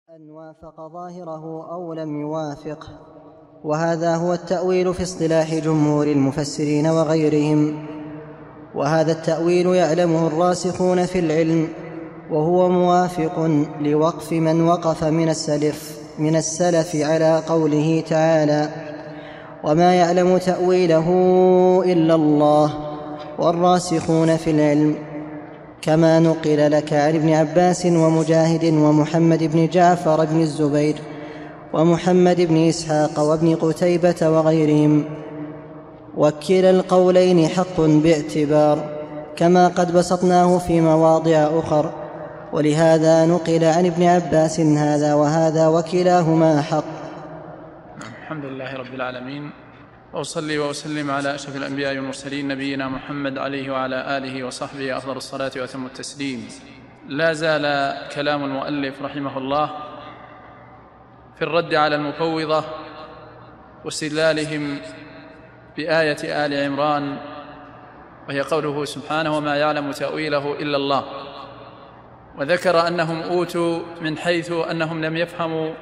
أن وافق ظاهره أو لم يوافقه، وهذا هو التأويل في اصطلاح جمهور المفسرين وغيرهم. وهذا التأويل يعلمه الراسخون في العلم، وهو موافق لوقف من وقف من السلف على قوله تعالى: وما يعلم تأويله إلا الله والراسخون في العلم، كما نقل لك عن ابن عباس ومجاهد ومحمد بن جعفر بن الزبير ومحمد بن إسحاق وابن قتيبة وغيرهم. وكلا القولين حق باعتبار، كما قد بسطناه في مواضع أخر، ولهذا نقل عن ابن عباس هذا وهذا وكلاهما حق. الحمد لله رب العالمين، وأصلي وأسلم على أشرف الأنبياء والمرسلين نبينا محمد عليه وعلى آله وصحبه أفضل الصلاة وأتم التسليم. لا زال كلام المؤلف رحمه الله في الرد على المفوضة واستدلالهم بآية آل عمران، وهي قوله سبحانه: وما يعلم تأويله إلا الله. وذكر أنهم أوتوا من حيث أنهم لم يفهموا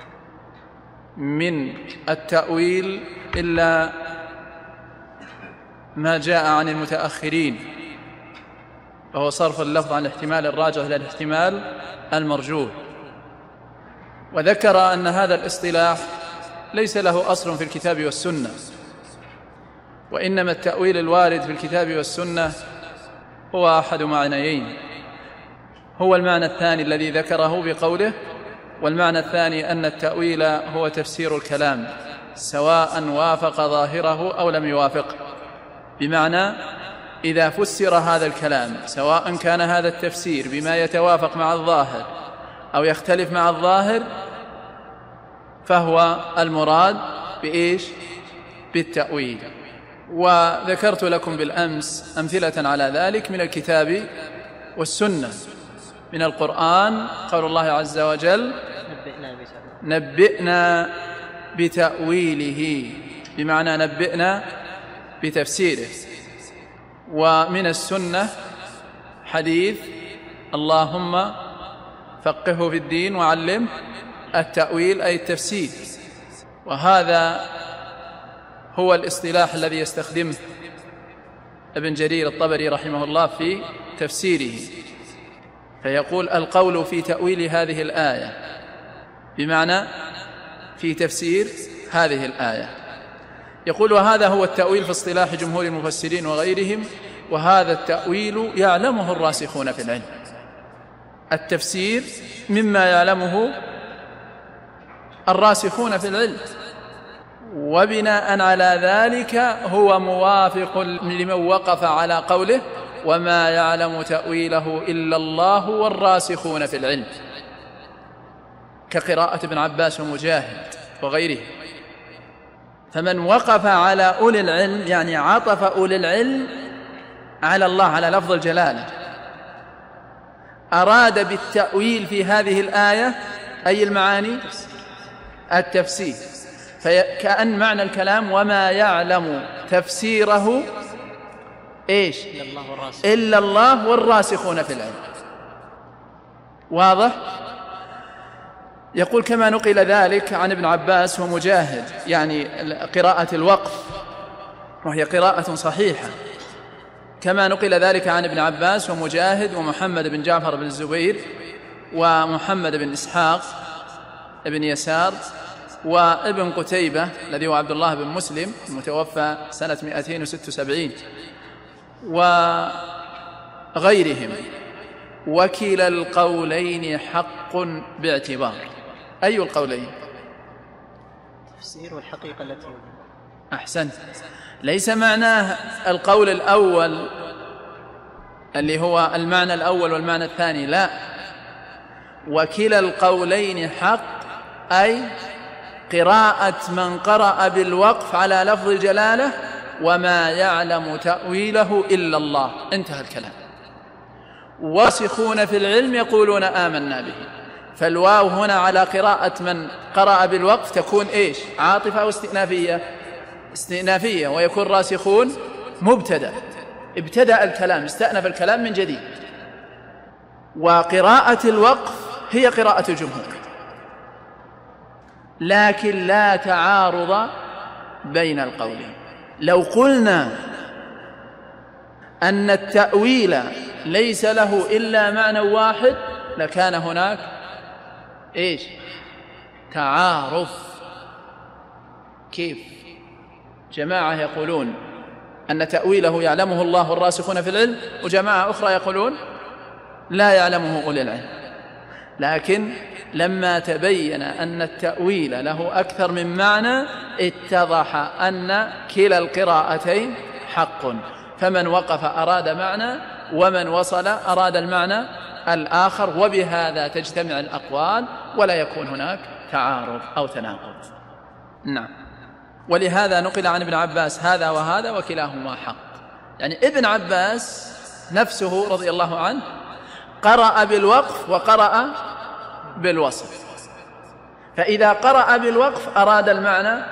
من التأويل إلا ما جاء عن المتأخرين، وهو صرف اللفظ عن الاحتمال الراجح إلى الاحتمال المرجوح. وذكر أن هذا الاصطلاح ليس له أصل في الكتاب والسنة، وإنما التأويل الوارد في الكتاب والسنة هو أحد معنيين: هو المعنى الثاني الذي ذكره بقوله: والمعنى الثاني أن التأويل هو تفسير الكلام سواء وافق ظاهره أو لم يوافقه، بمعنى إذا فسر هذا الكلام سواء كان هذا التفسير بما يتوافق مع الظاهر أو يختلف مع الظاهر، فهو المراد بإيش؟ بالتأويل. وذكرت لكم بالأمس أمثلة على ذلك من الكتاب والسنة. من القرآن قول الله عز وجل: نبئنا بتأويله، بمعنى نبئنا بتفسيره. ومن السنة حديث: اللهم فقهه في الدين وعلمه التأويل، أي التفسير. وهذا هو الاصطلاح الذي يستخدمه ابن جرير الطبري رحمه الله في تفسيره، فيقول: القول في تأويل هذه الآية، بمعنى في تفسير هذه الآية. يقول: وهذا هو التأويل في اصطلاح جمهور المفسرين وغيرهم، وهذا التأويل يعلمه الراسخون في العلم. التفسير مما يعلمه الراسخون في العلم، وبناء على ذلك هو موافق لمن وقف على قوله: وما يعلم تأويله إلا الله والراسخون في العلم، كقراءة ابن عباس ومجاهد وغيره. فمن وقف على أولي العلم يعني عطف أولي العلم على الله، على لفظ الجلالة، أراد بالتأويل في هذه الآية أي المعاني؟ التفسير. فكأن معنى الكلام: وما يعلم تفسيره إيش؟ إلا الله والراسخون في العلم. واضح؟ يقول: كما نقل ذلك عن ابن عباس ومجاهد، يعني قراءة الوقف، وهي قراءة صحيحة. كما نقل ذلك عن ابن عباس ومجاهد ومحمد بن جعفر بن الزبير ومحمد بن إسحاق بن يسار وابن قتيبة الذي هو عبد الله بن مسلم المتوفى سنة 276 وغيرهم. وكلا القولين حق باعتبار. أي القولين؟ التفسير والحقيقة التي أحسنت. ليس معناه القول الأول اللي هو المعنى الأول والمعنى الثاني، لا، وكلا القولين حق أي قراءة من قرأ بالوقف على لفظ الجلالة: وما يعلم تأويله إلا الله، انتهى الكلام. واسخون في العلم يقولون آمنا به. فالواو هنا على قراءة من قرأ بالوقف تكون إيش؟ عاطفة أو استئنافية؟ استئنافية. ويكون راسخون مبتدأ، ابتدأ الكلام، استأنف الكلام من جديد. وقراءة الوقف هي قراءة الجمهور، لكن لا تعارض بين القولين. لو قلنا أن التأويل ليس له إلا معنى واحد لكان هناك تعارض. كيف؟ جماعة يقولون أن تأويله يعلمه الله والراسخون في العلم، وجماعة أخرى يقولون لا يعلمه أولي العلم. لكن لما تبين أن التأويل له أكثر من معنى اتضح أن كلا القراءتين حق، فمن وقف أراد معنى ومن وصل أراد المعنى الآخر، وبهذا تجتمع الأقوال ولا يكون هناك تعارض أو تناقض. نعم. ولهذا نقل عن ابن عباس هذا وهذا وكلاهما حق. يعني ابن عباس نفسه رضي الله عنه قرأ بالوقف وقرأ بالوصل، فإذا قرأ بالوقف أراد المعنى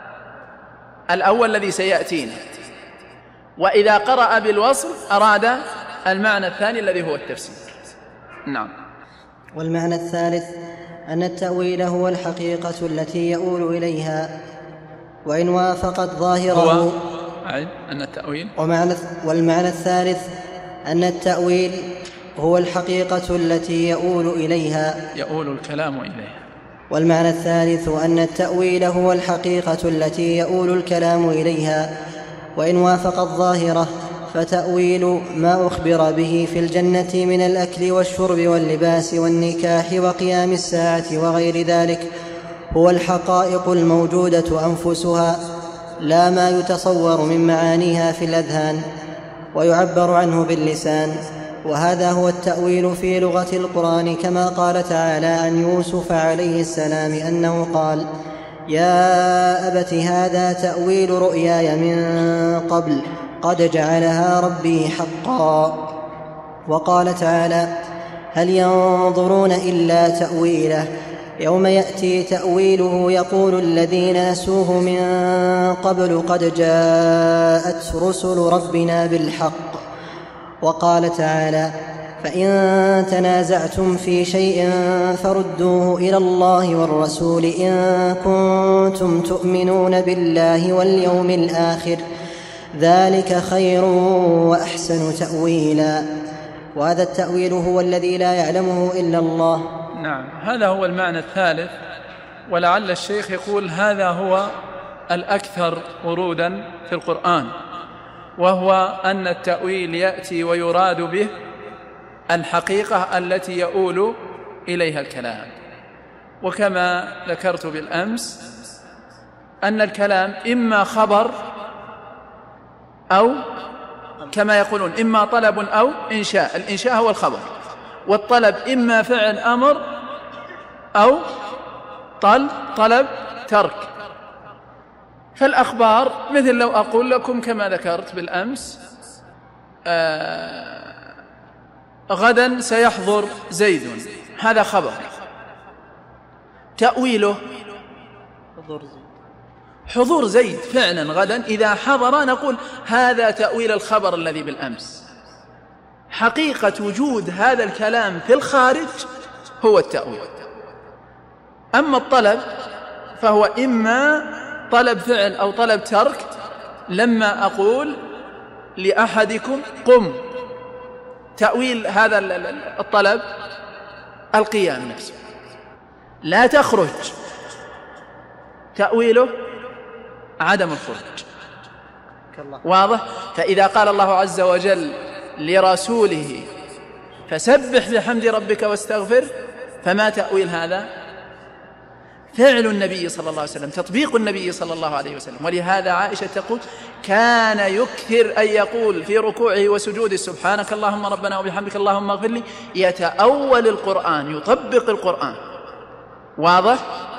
الأول الذي سيأتينا، وإذا قرأ بالوصل أراد المعنى الثاني الذي هو التفسير. نعم. والمعنى الثالث أن التأويل هو الحقيقة التي يؤول إليها وإن وافقت ظاهره. أن التأويل والمعنى الثالث أن التأويل هو الحقيقة التي يؤول إليها، يؤول الكلام إليها. والمعنى الثالث أن التأويل هو الحقيقة التي يؤول الكلام إليها وإن وافقت ظاهره، فتأويل ما أخبر به في الجنة من الأكل والشرب واللباس والنكاح وقيام الساعة وغير ذلك هو الحقائق الموجودة أنفسها، لا ما يتصور من معانيها في الأذهان ويعبر عنه باللسان. وهذا هو التأويل في لغة القرآن، كما قال تعالى عن يوسف عليه السلام أنه قال: يا أبت هذا تأويل رؤياي من قبل قد جعلها ربي حقا. وقال تعالى: هل ينظرون إلا تأويله يوم يأتي تأويله يقول الذين نسوه من قبل قد جاءت رسل ربنا بالحق. وقال تعالى: فإن تنازعتم في شيء فردوه إلى الله والرسول إن كنتم تؤمنون بالله واليوم الآخر ذلك خير وأحسن تأويلا. وهذا التأويل هو الذي لا يعلمه إلا الله. نعم، هذا هو المعنى الثالث. ولعل الشيخ يقول هذا هو الأكثر ورودا في القرآن، وهو أن التأويل يأتي ويراد به الحقيقة التي يؤول إليها الكلام. وكما ذكرت بالأمس أن الكلام إما خبر أو كما يقولون إما طلب أو إنشاء. الإنشاء هو الخبر، والطلب إما فعل أمر أو طلب ترك. فالأخبار مثل لو أقول لكم كما ذكرت بالأمس غدا سيحضر زيد، هذا خبر. تأويله حضور زيد فعلا غدا، إذا حضر نقول هذا تأويل الخبر الذي بالأمس. حقيقة وجود هذا الكلام في الخارج هو التأويل. أما الطلب فهو إما طلب فعل أو طلب ترك. لما أقول لأحدكم قم، تأويل هذا الطلب القيام نفسه. لا تخرج، تأويله عدم الخروج. واضح؟ فإذا قال الله عز وجل لرسوله فسبح بحمد ربك واستغفر، فما تأويل هذا؟ فعل النبي صلى الله عليه وسلم، تطبيق النبي صلى الله عليه وسلم. ولهذا عائشة تقول كان يكثر أن يقول في ركوعه وسجوده سبحانك اللهم ربنا وبحمدك اللهم اغفر لي، يتأول القرآن، يطبق القرآن. واضح؟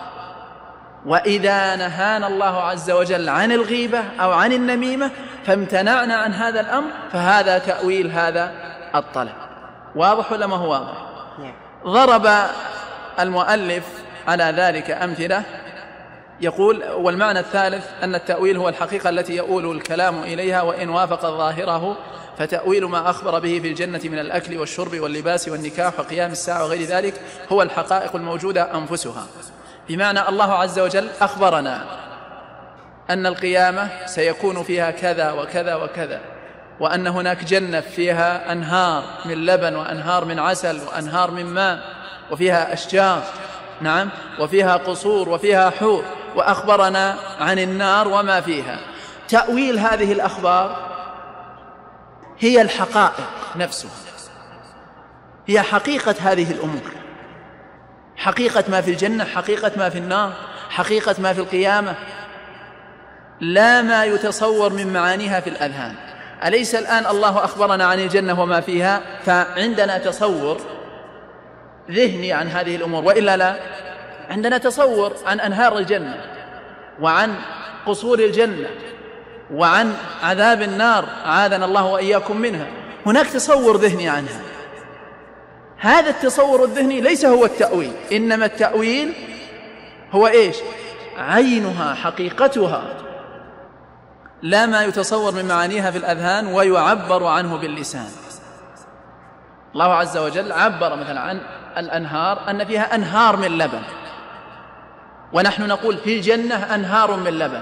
وإذا نهانا الله عز وجل عن الغيبة أو عن النميمة فامتنعنا عن هذا الأمر، فهذا تأويل هذا الطلب. واضح ولا ما هو واضح؟ ضرب المؤلف على ذلك أمثلة، يقول والمعنى الثالث أن التأويل هو الحقيقة التي يؤول الكلام إليها وإن وافق ظاهره، فتأويل ما أخبر به في الجنة من الأكل والشرب واللباس والنكاح وقيام الساعة وغير ذلك هو الحقائق الموجودة أنفسها، بمعنى الله عز وجل أخبرنا أن القيامة سيكون فيها كذا وكذا وكذا، وأن هناك جنة فيها أنهار من لبن وأنهار من عسل وأنهار من ماء وفيها أشجار، نعم، وفيها قصور وفيها حور، وأخبرنا عن النار وما فيها. تأويل هذه الأخبار هي الحقائق نفسها، هي حقيقة هذه الأمور، حقيقة ما في الجنة، حقيقة ما في النار، حقيقة ما في القيامة، لا ما يتصور من معانيها في الأذهان. أليس الآن الله أخبرنا عن الجنة وما فيها، فعندنا تصور ذهني عن هذه الأمور، وإلا لا، عندنا تصور عن أنهار الجنة وعن قصور الجنة وعن عذاب النار، عاذنا الله وإياكم منها، هناك تصور ذهني عنها. هذا التصور الذهني ليس هو التأويل، إنما التأويل هو إيش؟ عينها، حقيقتها، لا ما يتصور من معانيها في الأذهان ويعبر عنه باللسان. الله عز وجل عبر مثلا عن الأنهار أن فيها أنهار من لبن، ونحن نقول في الجنة أنهار من لبن.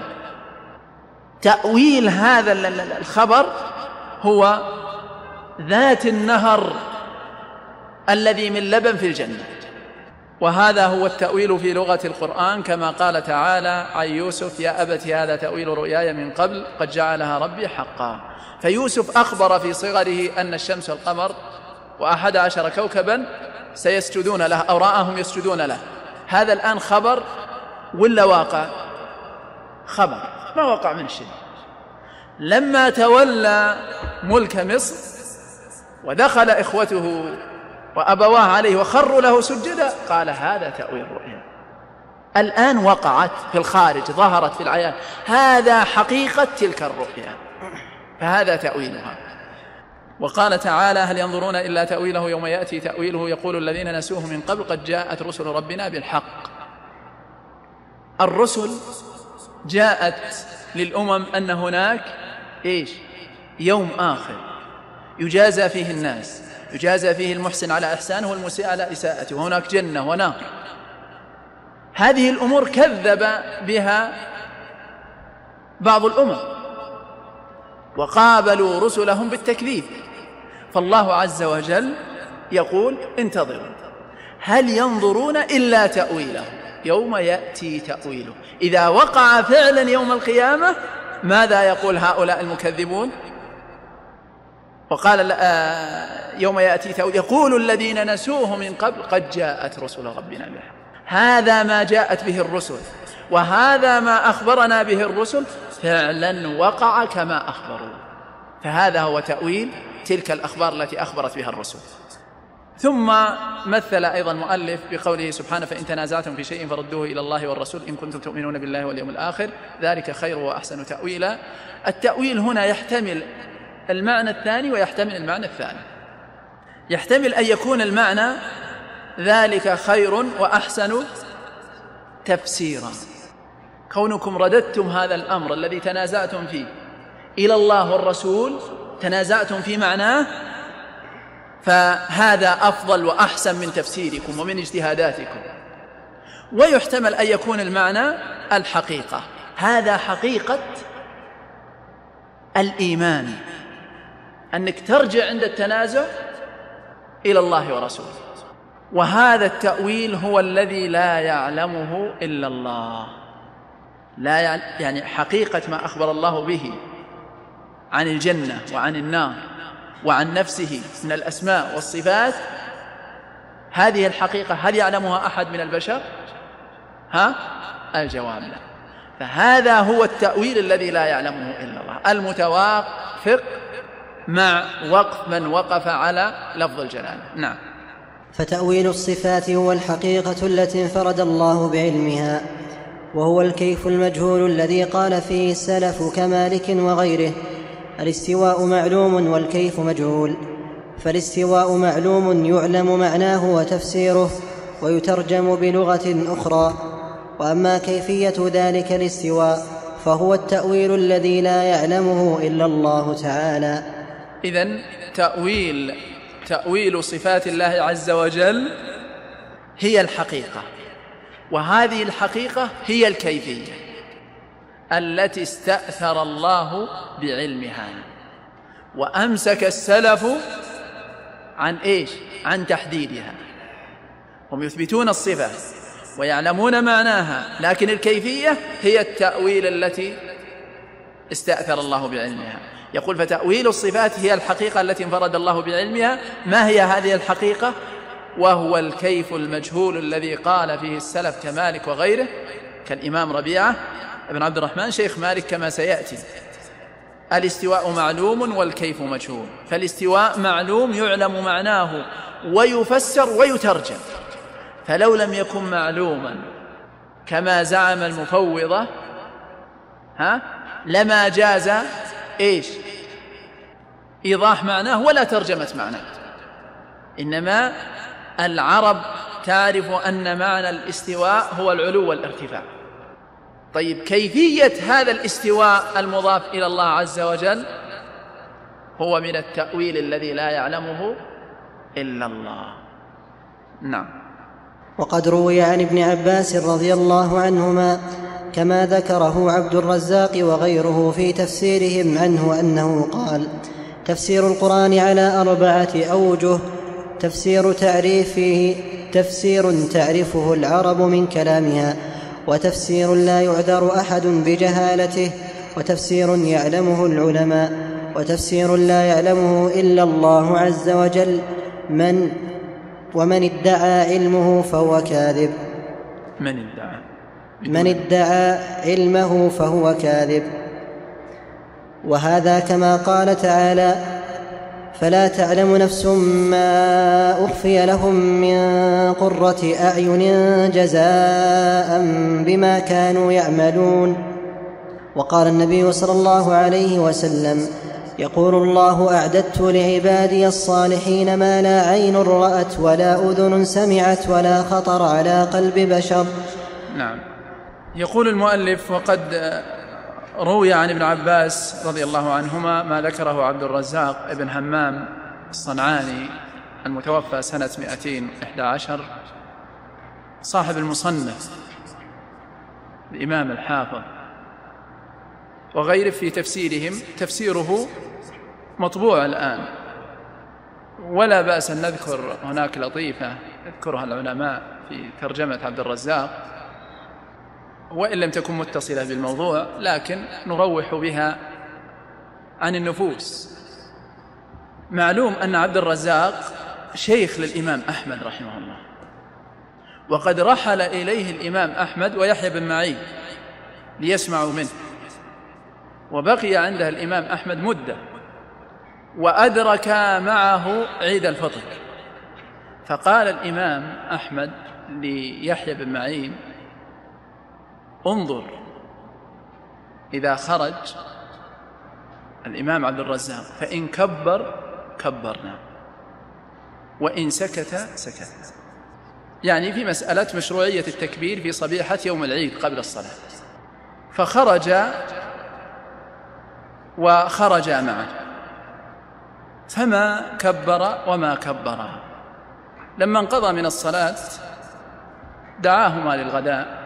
تأويل هذا الخبر هو ذات النهر الذي من لبن في الجنة، وهذا هو التأويل في لغة القرآن، كما قال تعالى عن يوسف: يا أبت هذا تأويل رؤياي من قبل قد جعلها ربي حقا. فيوسف أخبر في صغره أن الشمس والقمر و11 كوكبا سيسجدون له، أو رآهم يسجدون له. هذا الآن خبر ولا واقع؟ خبر، ما وقع من شيء. لما تولى ملك مصر ودخل إخوته وأبواه عليه وخروا له سجدا، قال: هذا تأويل الرؤيا. الآن وقعت في الخارج، ظهرت في العيان، هذا حقيقة تلك الرؤيا، فهذا تأويلها. وقال تعالى: هل ينظرون إلا تأويله يوم يأتي تأويله يقول الذين نسوه من قبل قد جاءت رسل ربنا بالحق. الرسل جاءت للأمم أن هناك إيش؟ يوم آخر يجازى فيه الناس، يجازى فيه المحسن على إحسانه والمسيء على إساءته، وهناك جنة ونار. هذه الأمور كذب بها بعض الأمم وقابلوا رسلهم بالتكذيب، فالله عز وجل يقول: انتظروا، هل ينظرون إلا تأويله يوم يأتي تأويله. إذا وقع فعلا يوم القيامة ماذا يقول هؤلاء المكذبون؟ وقال يوم يأتي تأويله يقول الذين نسوه من قبل قد جاءت رسل ربنا بالحق. هذا ما جاءت به الرسل، وهذا ما أخبرنا به الرسل فعلا وقع كما أخبروا، فهذا هو تأويل تلك الأخبار التي أخبرت بها الرسل. ثم مثل أيضا المؤلف بقوله سبحانه: فإن تنازعتم في شيء فردوه إلى الله والرسول إن كنتم تؤمنون بالله واليوم الآخر ذلك خير وأحسن تأويلا. التأويل هنا يحتمل المعنى الثاني ويحتمل المعنى الثاني. يحتمل أن يكون المعنى ذلك خير وأحسن تفسيرا، كونكم رددتم هذا الأمر الذي تنازعتم فيه إلى الله والرسول، تنازعتم في معناه، فهذا أفضل وأحسن من تفسيركم ومن اجتهاداتكم. ويحتمل أن يكون المعنى الحقيقة، هذا حقيقة الإيمان، أنك ترجع عند التنازع إلى الله ورسوله. وهذا التأويل هو الذي لا يعلمه إلا الله، لا يعني حقيقة ما أخبر الله به عن الجنة وعن النار وعن نفسه من الأسماء والصفات، هذه الحقيقة هل يعلمها أحد من البشر؟ الجواب لا. فهذا هو التأويل الذي لا يعلمه إلا الله، المتوافق مع وقف من وقف على لفظ الجلالة. نعم. فتأويل الصفات هو الحقيقة التي انفرد الله بعلمها، وهو الكيف المجهول الذي قال فيه السلف كمالك وغيره: الاستواء معلوم والكيف مجهول. فالاستواء معلوم يعلم معناه وتفسيره ويترجم بلغة أخرى، وأما كيفية ذلك الاستواء فهو التأويل الذي لا يعلمه إلا الله تعالى. إذن تأويل صفات الله عز وجل هي الحقيقة وهذه الحقيقة هي الكيفية التي استأثر الله بعلمها، وأمسك السلف عن إيش؟ عن تحديدها. هم يثبتون الصفة ويعلمون معناها، لكن الكيفية هي التأويل التي استأثر الله بعلمها. يقول فتأويل الصفات هي الحقيقة التي انفرد الله بعلمها. ما هي هذه الحقيقة؟ وهو الكيف المجهول الذي قال فيه السلف كمالك وغيره، كالإمام ربيعة بن عبد الرحمن شيخ مالك كما سيأتي: الاستواء معلوم والكيف مجهول. فالاستواء معلوم يعلم معناه ويفسر ويترجم، فلو لم يكن معلوما كما زعم المفوضة لما جاز إيش؟ إيضاح معناه ولا ترجمة معناه. إنما العرب تعرف أن معنى الاستواء هو العلو والارتفاع. طيب كيفية هذا الاستواء المضاف إلى الله عز وجل هو من التأويل الذي لا يعلمه إلا الله. نعم. وقد روي عن ابن عباس رضي الله عنهما كما ذكره عبد الرزاق وغيره في تفسيرهم عنه أنه قال: تفسير القرآن على 4 أوجه: تفسير تعرفه العرب من كلامها، وتفسير لا يعذر أحد بجهالته، وتفسير يعلمه العلماء، وتفسير لا يعلمه إلا الله عز وجل. ومن ادعى علمه فهو كاذب. من ادعى علمه فهو كاذب. وهذا كما قال تعالى: فلا تعلم نفس ما أخفي لهم من قرة أعين جزاء بما كانوا يعملون. وقال النبي صلى الله عليه وسلم: يقول الله: أعددت لعبادي الصالحين ما لا عين رأت ولا أذن سمعت ولا خطر على قلب بشر. نعم. يقول المؤلف: وقد روي عن ابن عباس رضي الله عنهما ما ذكره عبد الرزاق بن همام الصنعاني المتوفى سنة 211 صاحب المصنف الإمام الحافظ وغيره في تفسيرهم. تفسيره مطبوع الآن، ولا بأس أن نذكر هناك لطيفة يذكرها العلماء في ترجمة عبد الرزاق، وإن لم تكن متصلة بالموضوع لكن نروح بها عن النفوس. معلوم أن عبد الرزاق شيخ للإمام أحمد رحمه الله، وقد رحل إليه الإمام أحمد ويحيى بن معين ليسمعوا منه، وبقي عندها الإمام أحمد مدة، وأدرك معه عيد الفطر. فقال الإمام أحمد ليحيى بن معين: انظر، إذا خرج الإمام عبد الرزاق فإن كبر كبرنا وإن سكت سكتنا. يعني في مسألة مشروعية التكبير في صبيحة يوم العيد قبل الصلاة. فخرج وخرج معه، فما كبر وما كبرا. لما انقضى من الصلاة دعاهما للغداء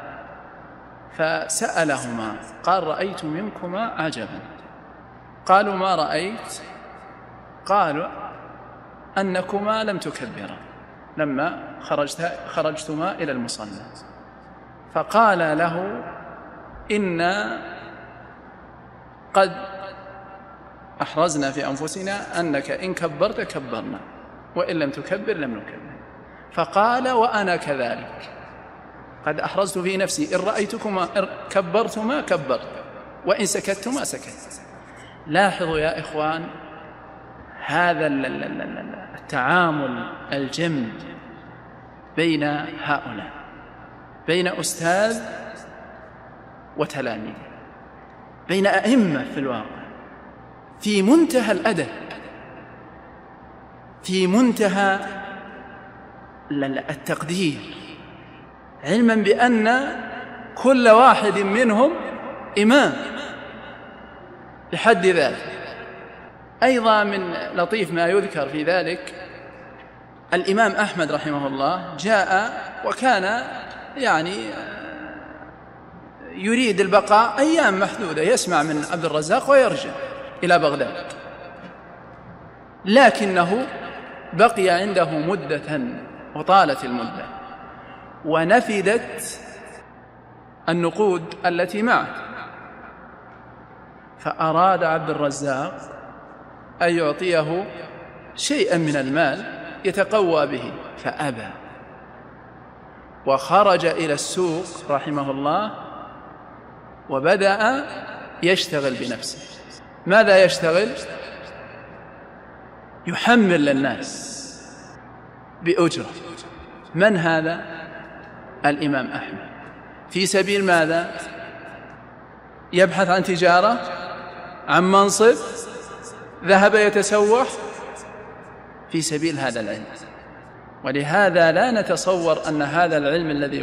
فسألهما قال: رأيت منكما عجبا. قالوا: ما رأيت؟ قالوا: أنكما لم تكبرا لما خرجتما إلى المصلى. فقال له: إنا قد أحرزنا في أنفسنا أنك إن كبرت كبرنا وإن لم تكبر لم نكبر. فقال: وأنا كذلك، قد أحرزت في نفسي إن رأيتكما كبرتما كبرت وإن سكتتما سكت. لاحظوا يا إخوان هذا التعامل الجم بين هؤلاء، بين أستاذ وتلاميذ، بين أئمة في الواقع، في منتهى الأدب، في منتهى التقدير، علما بأن كل واحد منهم إمام بحد ذاته. أيضا من لطيف ما يذكر في ذلك الإمام أحمد رحمه الله جاء وكان يعني يريد البقاء أيام محدودة، يسمع من عبد الرزاق ويرجع إلى بغداد، لكنه بقي عنده مدة وطالت المدة ونفدت النقود التي معه، فأراد عبد الرزاق أن يعطيه شيئا من المال يتقوى به فأبى، وخرج إلى السوق رحمه الله وبدأ يشتغل بنفسه. ماذا يشتغل؟ يحمل للناس بأجرة. من هذا؟ الإمام أحمد. في سبيل ماذا؟ يبحث عن تجارة، عن منصب، ذهب يتسوح في سبيل هذا العلم. ولهذا لا نتصور أن هذا العلم الذي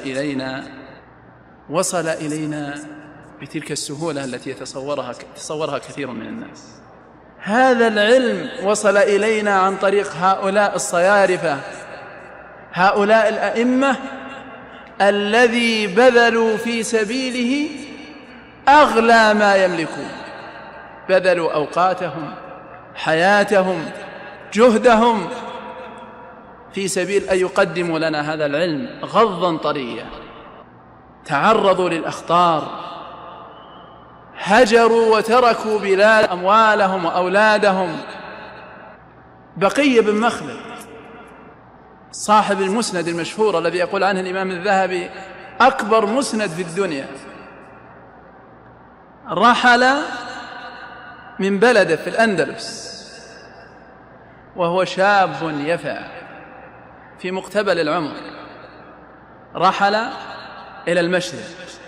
وصل إلينا بتلك السهولة التي يتصورها كثير من الناس. هذا العلم وصل إلينا عن طريق هؤلاء الصيارفة، هؤلاء الأئمة الذي بذلوا في سبيله أغلى ما يملكون، بذلوا أوقاتهم، حياتهم، جهدهم في سبيل أن يقدموا لنا هذا العلم غضا طريا. تعرضوا للأخطار، هجروا وتركوا بلاد أموالهم وأولادهم. بقي بن مخلد صاحب المسند المشهور الذي يقول عنه الإمام الذهبي أكبر مسند في الدنيا، رحل من بلده في الأندلس وهو شاب يفع في مقتبل العمر، رحل إلى المشرق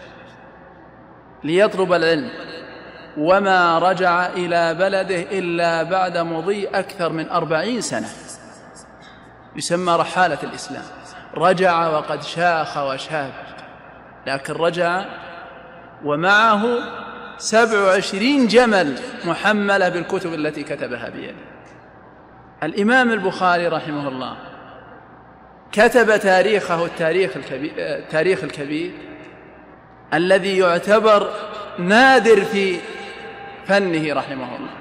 ليطلب العلم، وما رجع إلى بلده إلا بعد مضي أكثر من 40 سنة، يسمى رحالة الإسلام. رجع وقد شاخ وشاب، لكن رجع ومعه 27 جمل محملة بالكتب التي كتبها بيده. الإمام البخاري رحمه الله كتب تاريخه التاريخ الكبير الذي يعتبر نادر في فنه رحمه الله.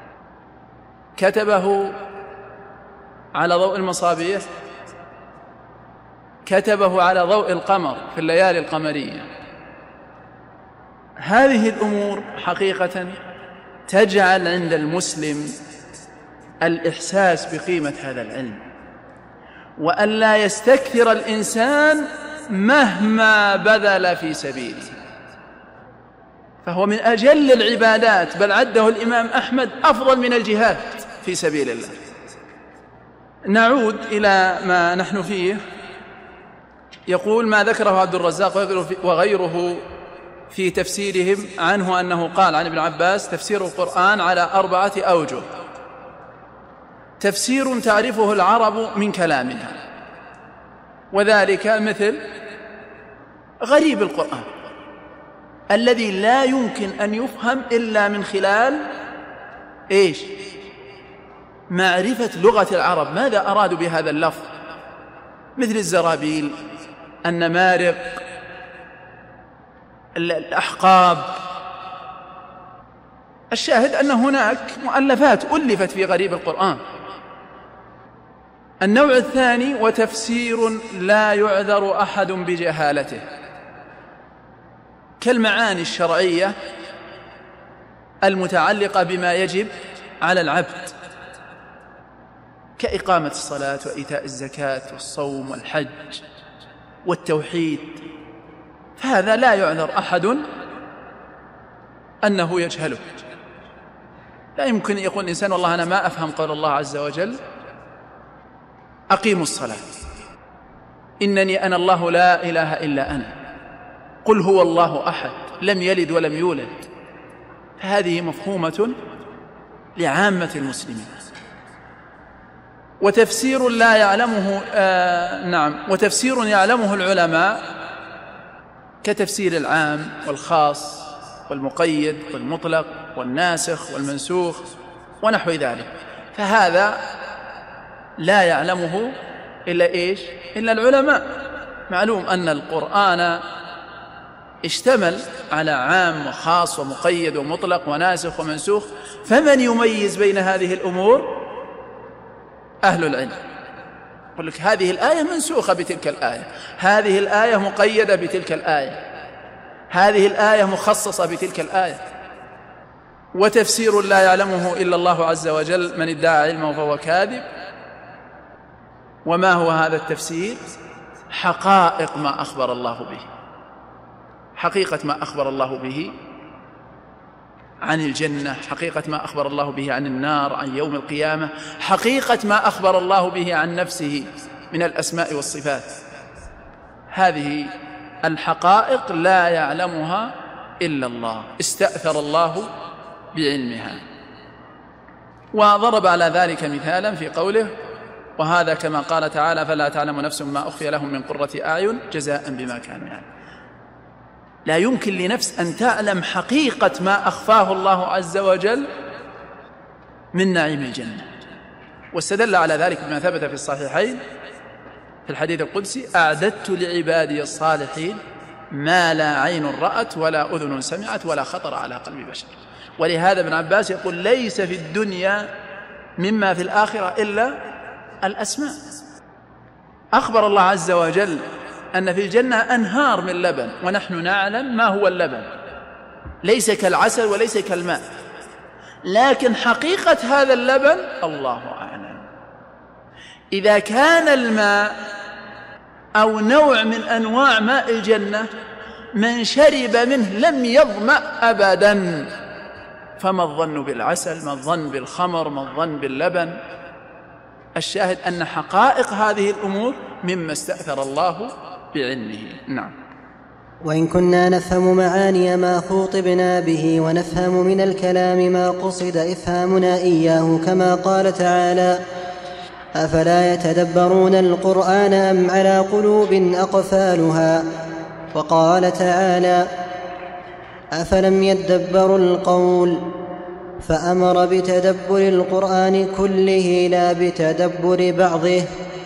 كتبه على ضوء المصابيح، كتبه على ضوء القمر في الليالي القمرية. هذه الأمور حقيقة تجعل عند المسلم الإحساس بقيمة هذا العلم، وأن لا يستكثر الإنسان مهما بذل في سبيله، فهو من أجل العبادات، بل عده الإمام أحمد أفضل من الجهاد في سبيل الله. نعود إلى ما نحن فيه. يقول: ما ذكره عبد الرزاق وغيره في تفسيرهم عنه أنه قال عن ابن عباس: تفسير القرآن على 4 أوجه. تفسير تعرفه العرب من كلامها، وذلك مثل غريب القرآن الذي لا يمكن أن يفهم إلا من خلال معرفة لغة العرب، ماذا أرادوا بهذا اللفظ، مثل الزرابيل، النمارق، الأحقاب. الشاهد أن هناك مؤلفات ألفت في غريب القرآن. النوع الثاني: وتفسير لا يعذر أحد بجهالته، كالمعاني الشرعية المتعلقة بما يجب على العبد، كإقامة الصلاة وإيتاء الزكاة والصوم والحج والتوحيد، فهذا لا يعذر أحد أنه يجهله. لا يمكن يقول الإنسان: والله أنا ما أفهم قول الله عز وجل أقيموا الصلاة، إنني أنا الله لا إله إلا أنا، قل هو الله أحد لم يلد ولم يولد. فهذه مفهومة لعامة المسلمين. وتفسير لا يعلمه وتفسير يعلمه العلماء، كتفسير العام والخاص والمقيد والمطلق والناسخ والمنسوخ ونحو ذلك، فهذا لا يعلمه إلا العلماء. معلوم أن القرآن اشتمل على عام وخاص ومقيد ومطلق وناسخ ومنسوخ، فمن يميز بين هذه الأمور؟ أهل العلم. يقول لك هذه الآية منسوخة بتلك الآية، هذه الآية مقيدة بتلك الآية، هذه الآية مخصصة بتلك الآية. وتفسير لا يعلمه إلا الله عز وجل، من ادعى علمه فهو كاذب. وما هو هذا التفسير؟ حقائق ما أخبر الله به، حقيقة ما أخبر الله به عن الجنة، حقيقة ما أخبر الله به عن النار، عن يوم القيامة، حقيقة ما أخبر الله به عن نفسه من الأسماء والصفات. هذه الحقائق لا يعلمها إلا الله، استأثر الله بعلمها. وضرب على ذلك مثالا في قوله: وهذا كما قال تعالى: فلا تعلم نفس ما أخفي لهم من قرة أعين جزاء بما كانوا يعملون. لا يمكن لنفس أن تعلم حقيقة ما أخفاه الله عز وجل من نعيم الجنة. واستدل على ذلك بما ثبت في الصحيحين في الحديث القدسي: أعددت لعبادي الصالحين ما لا عين رأت ولا أذن سمعت ولا خطر على قلب بشر. ولهذا ابن عباس يقول: ليس في الدنيا مما في الآخرة إلا الأسماء. أخبر الله عز وجل أن في الجنة أنهار من لبن، ونحن نعلم ما هو اللبن، ليس كالعسل وليس كالماء، لكن حقيقة هذا اللبن الله أعلم. إذا كان الماء أو نوع من أنواع ماء الجنة من شرب منه لم يظمأ أبدا، فما الظن بالعسل؟ ما الظن بالخمر؟ ما الظن باللبن؟ الشاهد أن حقائق هذه الأمور مما استأثر الله بعلمه. نعم. وإن كنا نفهم معاني ما خوطبنا به ونفهم من الكلام ما قصد إفهامنا إياه، كما قال تعالى: أفلا يتدبرون القرآن أم على قلوب أقفالها. وقال تعالى: أفلم يدبروا القول، فأمر بتدبر القرآن كله لا بتدبر بعضه.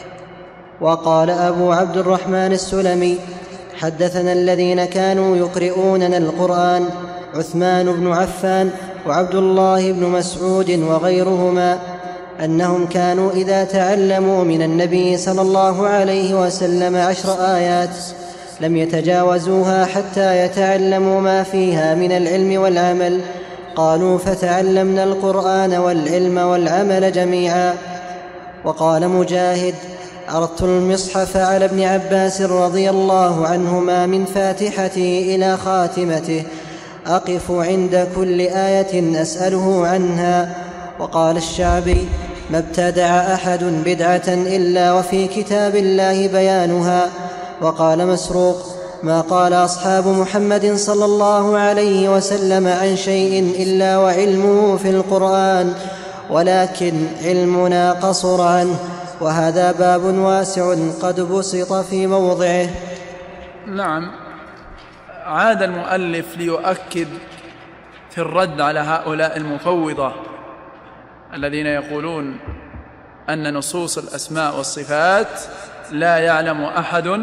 وقال أبو عبد الرحمن السلمي: حدثنا الذين كانوا يقرؤوننا القرآن عثمان بن عفان وعبد الله بن مسعود وغيرهما، أنهم كانوا إذا تعلموا من النبي صلى الله عليه وسلم 10 آيات لم يتجاوزوها حتى يتعلموا ما فيها من العلم والعمل. قالوا: فتعلمنا القرآن والعلم والعمل جميعا. وقال مجاهد: عرضت المصحف على ابن عباس رضي الله عنهما من فاتحته إلى خاتمته، أقف عند كل آية أسأله عنها. وقال الشعبي: ما ابتدع أحد بدعة إلا وفي كتاب الله بيانها. وقال مسروق: ما قال أصحاب محمد صلى الله عليه وسلم عن شيء إلا وعلمه في القرآن، ولكن علمنا قصر عنه، وهذا باب واسع قد بسط في موضعه. نعم. عاد المؤلف ليؤكد في الرد على هؤلاء المفوضة الذين يقولون أن نصوص الأسماء والصفات لا يعلم أحد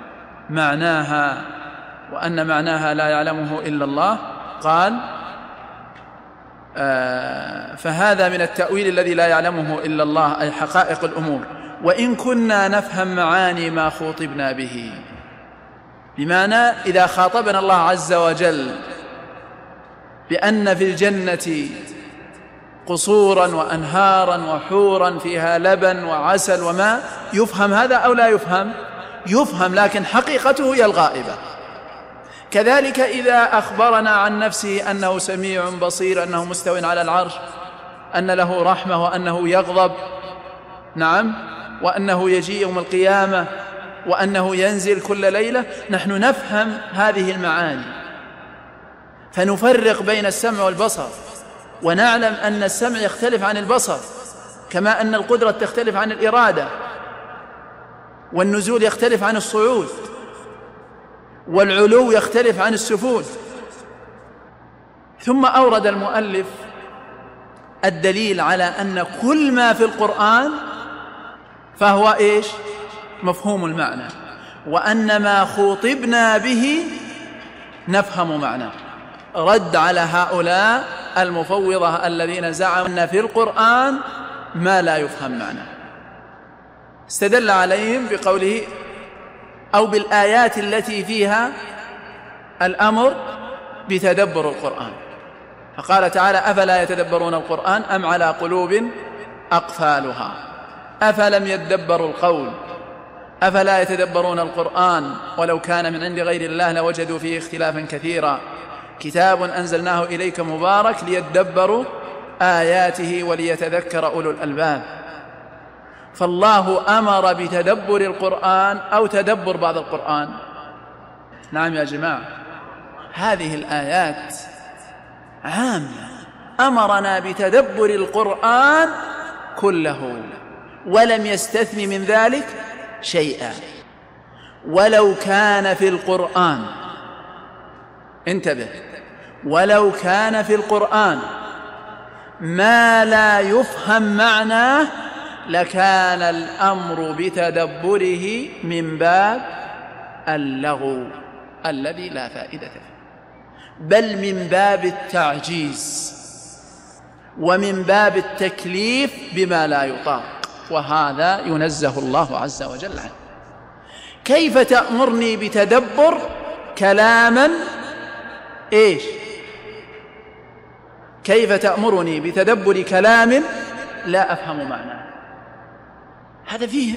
معناها، وأن معناها لا يعلمه إلا الله. قال: فهذا من التأويل الذي لا يعلمه إلا الله، أي حقائق الأمور. وإن كنا نفهم معاني ما خوطبنا به، بمعنى إذا خاطبنا الله عز وجل بأن في الجنة قصورا وأنهارا وحورا فيها لبن وعسل وماء، يفهم هذا أو لا يفهم؟ يفهم، لكن حقيقته هي الغائبة. كذلك إذا أخبرنا عن نفسه أنه سميع بصير، أنه مستو على العرش، أن له رحمة، وأنه يغضب، نعم، وأنه يجيء يوم القيامة، وأنه ينزل كل ليلة، نحن نفهم هذه المعاني، فنفرق بين السمع والبصر، ونعلم أن السمع يختلف عن البصر، كما أن القدرة تختلف عن الإرادة، والنزول يختلف عن الصعود، والعلو يختلف عن السفول. ثم أورد المؤلف الدليل على أن كل ما في القرآن فهو إيش؟ مفهوم المعنى، وأن ما خوطبنا به نفهم معناه. رد على هؤلاء المفوضة الذين زعموا أن في القرآن ما لا يفهم معناه. استدل عليهم بقوله أو بالآيات التي فيها الأمر بتدبر القرآن، فقال تعالى: أفلا يتدبرون القرآن أم على قلوب أقفالها. أفلم يدبروا القول أفلا يتدبرون القرآن ولو كان من عند غير الله لوجدوا فيه اختلافا كثيرا كتاب أنزلناه إليك مبارك ليدبروا آياته وليتذكر أولو الألباب. فالله أمر بتدبر القرآن أو تدبر بعض القرآن. نعم يا جماعة، هذه الآيات عامة، أمرنا بتدبر القرآن كله ولم يستثن من ذلك شيئا. ولو كان في القرآن، انتبه، ولو كان في القرآن ما لا يفهم معناه لكان الأمر بتدبره من باب اللغو الذي لا فائدة فيه، بل من باب التعجيز ومن باب التكليف بما لا يطاق، وهذا ينزه الله عز وجل عنه. كيف تأمرني بتدبر كلاما كيف تأمرني بتدبر كلام لا أفهم معناه؟ هذا فيه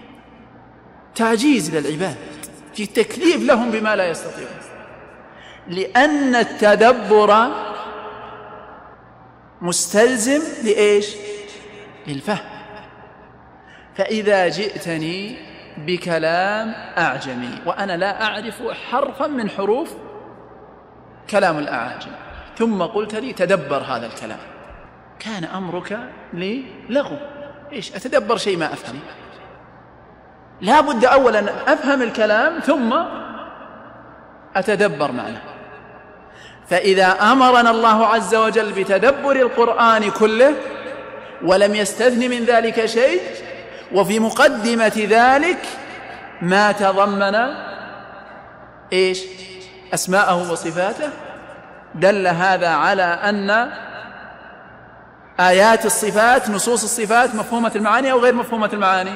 تعجيز للعباد، فيه تكليف لهم بما لا يستطيعون، لأن التدبر مستلزم للفهم. فإذا جئتني بكلام أعجمي وأنا لا أعرف حرفا من حروف كلام الأعاجم ثم قلت لي تدبر هذا الكلام، كان أمرك لي لغو. أتدبر شيء ما أفهم؟ لا بد أولا أن أفهم الكلام ثم أتدبر معناه. فإذا أمرنا الله عز وجل بتدبر القرآن كله ولم يستثن من ذلك شيء، وفي مقدمة ذلك ما تضمن أسماءه وصفاته، دل هذا على أن آيات الصفات، نصوص الصفات، مفهومة المعاني أو غير مفهومة المعاني؟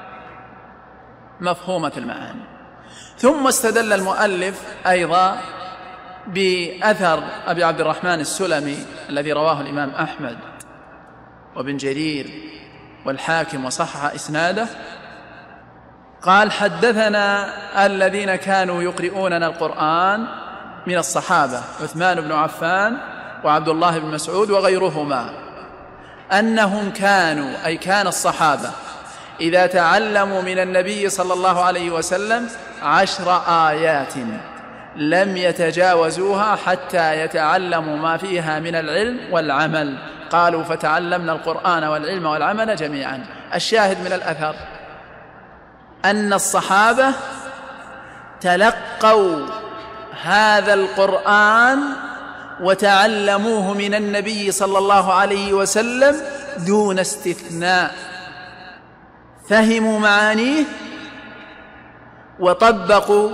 مفهومة المعاني. ثم استدل المؤلف أيضا بأثر أبي عبد الرحمن السلمي الذي رواه الإمام أحمد وابن جرير والحاكم وصحح إسناده، قال: حدثنا الذين كانوا يقرؤوننا القرآن من الصحابة عثمان بن عفان وعبد الله بن مسعود وغيرهما، أنهم كانوا، أي كان الصحابة، إذا تعلموا من النبي صلى الله عليه وسلم 10 آيات لم يتجاوزوها حتى يتعلموا ما فيها من العلم والعمل. قالوا: فتعلمنا القرآن والعلم والعمل جميعا. الشاهد من الأثر أن الصحابة تلقوا هذا القرآن وتعلموه من النبي صلى الله عليه وسلم دون استثناء، فهموا معانيه وطبقوا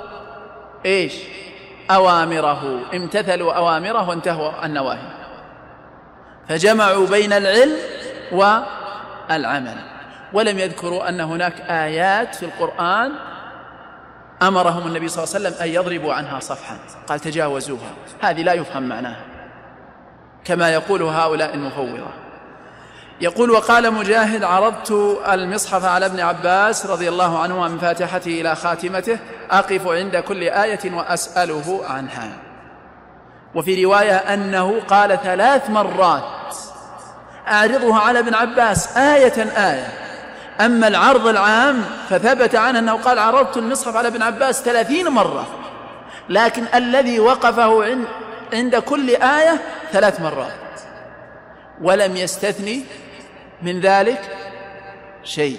أوامره، امتثلوا أوامره وانتهوا عن نواهيه، فجمعوا بين العلم والعمل. ولم يذكروا أن هناك آيات في القرآن أمرهم النبي صلى الله عليه وسلم أن يضربوا عنها صفحا، قال تجاوزوها، هذه لا يفهم معناها كما يقول هؤلاء المفوضة. يقول: وقال مجاهد: عرضت المصحف على ابن عباس رضي الله عنهما من فاتحته إلى خاتمته أقف عند كل آية وأسأله عنها. وفي رواية أنه قال 3 مرات أعرضها على ابن عباس آية آية. أما العرض العام فثبت عنه أنه قال: عرضت المصحف على ابن عباس 30 مرة، لكن الذي وقفه عند كل آية 3 مرات، ولم يستثني من ذلك شيء،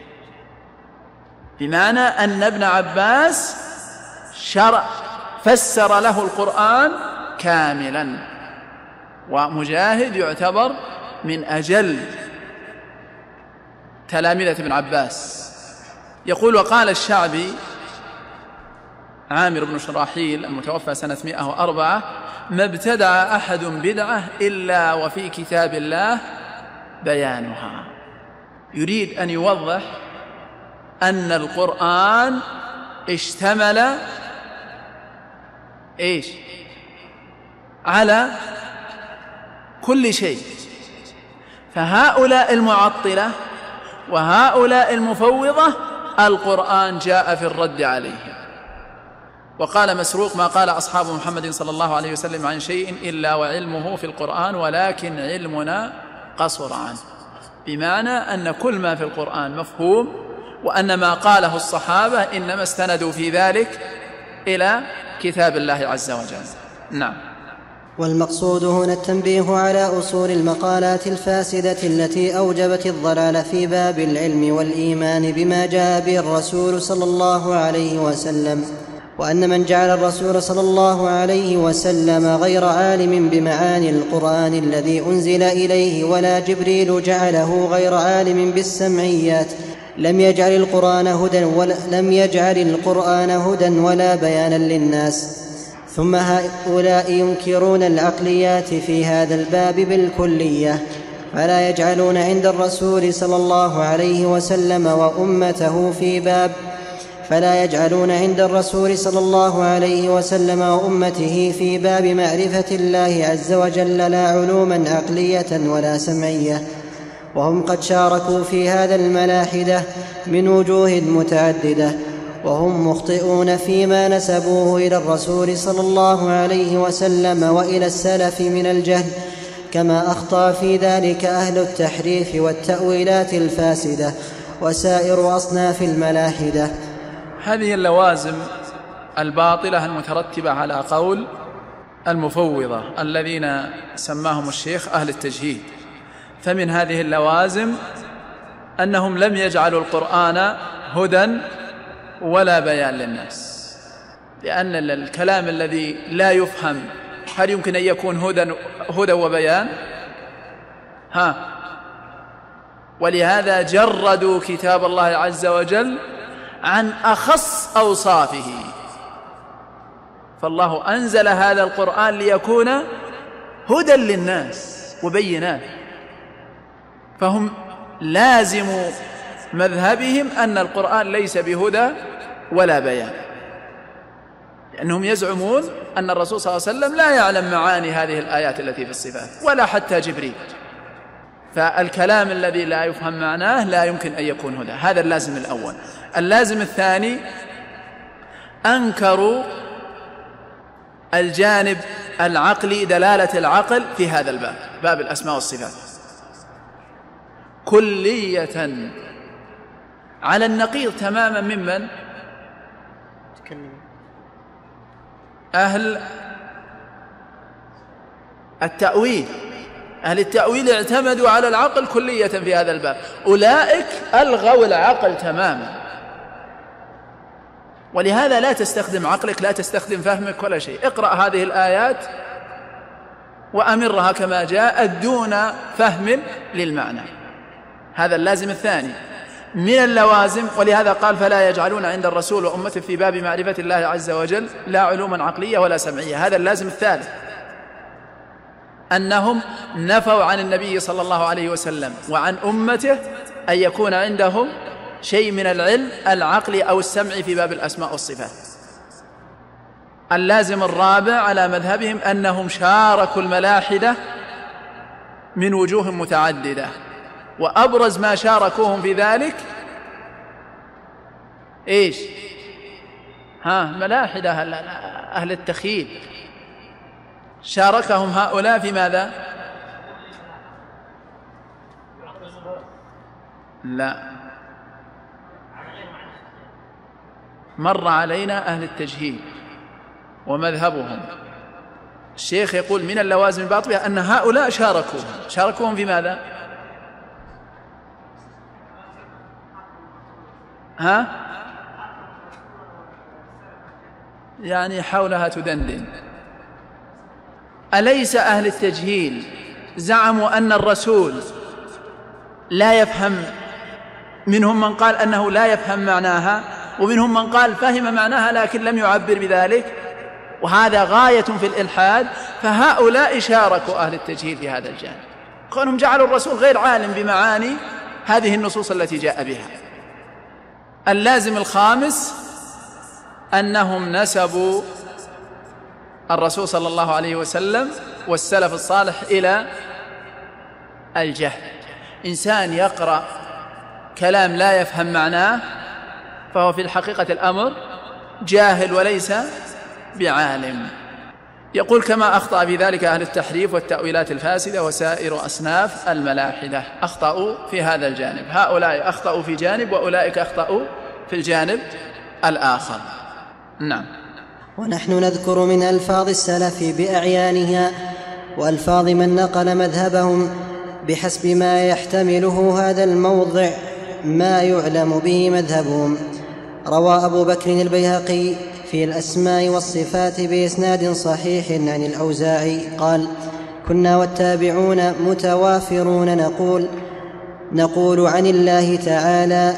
بمعنى أن ابن عباس فسر له القرآن كاملا. ومجاهد يعتبر من أجل تلامذة ابن عباس. يقول: وقال الشعبي عامر بن شراحيل المتوفى سنة 104: ما ابتدع أحد بدعة إلا وفي كتاب الله بيانها. يريد أن يوضح أن القرآن اشتمل على كل شيء. فهؤلاء المعطلة وهؤلاء المفوضة القرآن جاء في الرد عليهم. وقال مسروق: ما قال أصحاب محمد صلى الله عليه وسلم عن شيء إلا وعلمه في القرآن ولكن علمنا قصر عنه، بمعنى أن كل ما في القرآن مفهوم، وأن ما قاله الصحابة إنما استندوا في ذلك إلى كتاب الله عز وجل. نعم. والمقصود هنا التنبيه على أصول المقالات الفاسدة التي أوجبت الضلال في باب العلم والإيمان بما جاء به الرسول صلى الله عليه وسلم، وأن من جعل الرسول صلى الله عليه وسلم غير عالم بمعاني القرآن الذي أنزل إليه ولا جبريل جعله غير عالم بالسمعيات لم يجعل القرآن هدى ولا بيانا للناس. ثم هؤلاء ينكرون العقليات في هذا الباب بالكلية، فلا يجعلون عند الرسول صلى الله عليه وسلم وأمته في باب معرفة الله عز وجل لا علوما عقلية ولا سمعية، وهم قد شاركوا في هذا الملاحدة من وجوه متعددة، وهم مخطئون فيما نسبوه إلى الرسول صلى الله عليه وسلم وإلى السلف من الجهل، كما أخطأ في ذلك أهل التحريف والتأويلات الفاسدة وسائر أصناف الملاحدة. هذه اللوازم الباطلة المترتبة على قول المفوضة الذين سماهم الشيخ أهل التجهيد. فمن هذه اللوازم أنهم لم يجعلوا القرآن هدى ولا بيان للناس، لأن الكلام الذي لا يفهم هل يمكن أن يكون هدى وبيان؟ ولهذا جردوا كتاب الله عز وجل عن أخص أوصافه، فالله أنزل هذا القرآن ليكون هدى للناس وبينات، فهم لازم مذهبهم أن القرآن ليس بهدى ولا بيان، لأنهم يزعمون أن الرسول صلى الله عليه وسلم لا يعلم معاني هذه الآيات التي في الصفات ولا حتى جبريل، فالكلام الذي لا يفهم معناه لا يمكن أن يكون هدى. هذا اللازم الأول. اللازم الثاني: أنكروا الجانب العقلي، دلالة العقل في هذا الباب، باب الأسماء والصفات، كلية على النقيض تماما ممن أهل التأويل. أهل التأويل اعتمدوا على العقل كلية في هذا الباب، أولئك ألغوا العقل تماما، ولهذا لا تستخدم عقلك، لا تستخدم فهمك ولا شيء. اقرأ هذه الآيات وأمرها كما جاءت دون فهم للمعنى. هذا اللازم الثاني من اللوازم. ولهذا قال: فلا يجعلون عند الرسول وأمته في باب معرفة الله عز وجل لا علوما عقلية ولا سمعية. هذا اللازم الثالث، أنهم نفوا عن النبي صلى الله عليه وسلم وعن أمته أن يكون عندهم شيء من العلم العقلي أو السمعي في باب الأسماء والصفات. اللازم الرابع على مذهبهم أنهم شاركوا الملاحدة من وجوه متعددة، وأبرز ما شاركوهم في ذلك ملاحدة أهل التخيل. شاركهم هؤلاء في ماذا؟ لا، مر علينا أهل التجهيل ومذهبهم. الشيخ يقول من اللوازم الباطلة أن هؤلاء شاركوهم في ماذا؟ يعني حولها تدندن. أليس أهل التجهيل زعموا أن الرسول لا يفهم، منهم من قال أنه لا يفهم معناها، ومنهم من قال فهم معناها لكن لم يعبر بذلك، وهذا غاية في الإلحاد. فهؤلاء شاركوا أهل التجهيل في هذا الجانب، كونهم جعلوا الرسول غير عالم بمعاني هذه النصوص التي جاء بها. اللازم الخامس أنهم نسبوا الرسول صلى الله عليه وسلم والسلف الصالح إلى الجهل. إنسان يقرأ كلام لا يفهم معناه فهو في الحقيقة الأمر جاهل وليس بعالم. يقول كما أخطأ بذلك أهل التحريف والتأويلات الفاسدة وسائر أصناف الملاحدة، أخطأوا في هذا الجانب. هؤلاء أخطأوا في جانب وأولئك أخطأوا في الجانب الآخر. نعم. ونحن نذكر من ألفاظ السلف بأعيانها وألفاظ من نقل مذهبهم بحسب ما يحتمله هذا الموضع ما يعلم به مذهبهم. روى أبو بكر البيهقي في الأسماء والصفات بإسناد صحيح عن الأوزاعي قال: كنا والتابعون متوافرون نقول عن الله تعالى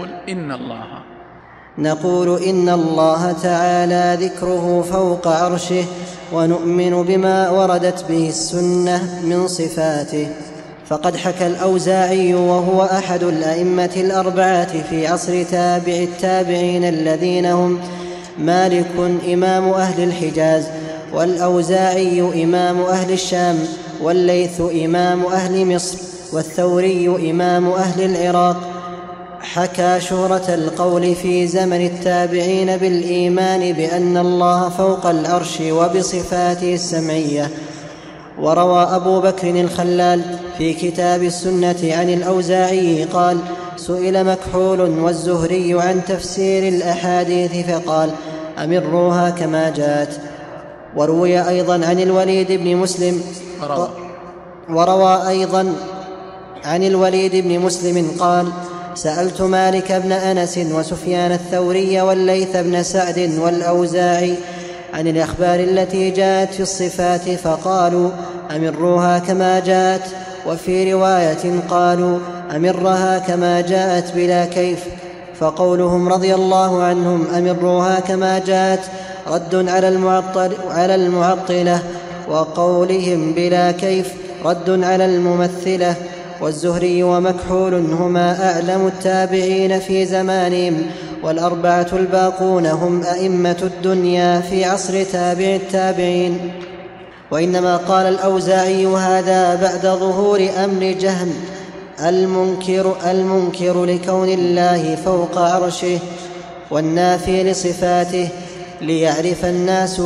نقول إن الله تعالى ذكره فوق عرشه، ونؤمن بما وردت به السنة من صفاته. فقد حكى الأوزاعي وهو أحد الأئمة الأربعة في عصر تابع التابعين الذين هم مالك إمام أهل الحجاز، والأوزاعي إمام أهل الشام، والليث إمام أهل مصر، والثوري إمام أهل العراق. حكى شهرة القول في زمن التابعين بالإيمان بأن الله فوق العرش وبصفاته السمعية. وروى أبو بكر الخلال في كتاب السنة عن الأوزاعي قال: سئل مكحول والزهري عن تفسير الأحاديث فقال: أمروها كما جاءت. وروى أيضا عن الوليد بن مسلم قال: سألت مالك بن أنس وسفيان الثوري والليث بن سعد والأوزاعي عن الأخبار التي جاءت في الصفات فقالوا: أمروها كما جاءت. وفي رواية قالوا: أمرها كما جاءت بلا كيف. فقولهم رضي الله عنهم أمروها كما جاءت رد على المعطلة، وقولهم بلا كيف رد على الممثلة. والزهري ومكحول هما أعلم التابعين في زمانهم، والأربعة الباقون هم أئمة الدنيا في عصر تابع التابعين. وإنما قال الأوزاعي هذا بعد ظهور أمر جهم المنكر لكون الله فوق عرشه والنافي لصفاته، ليعرف الناس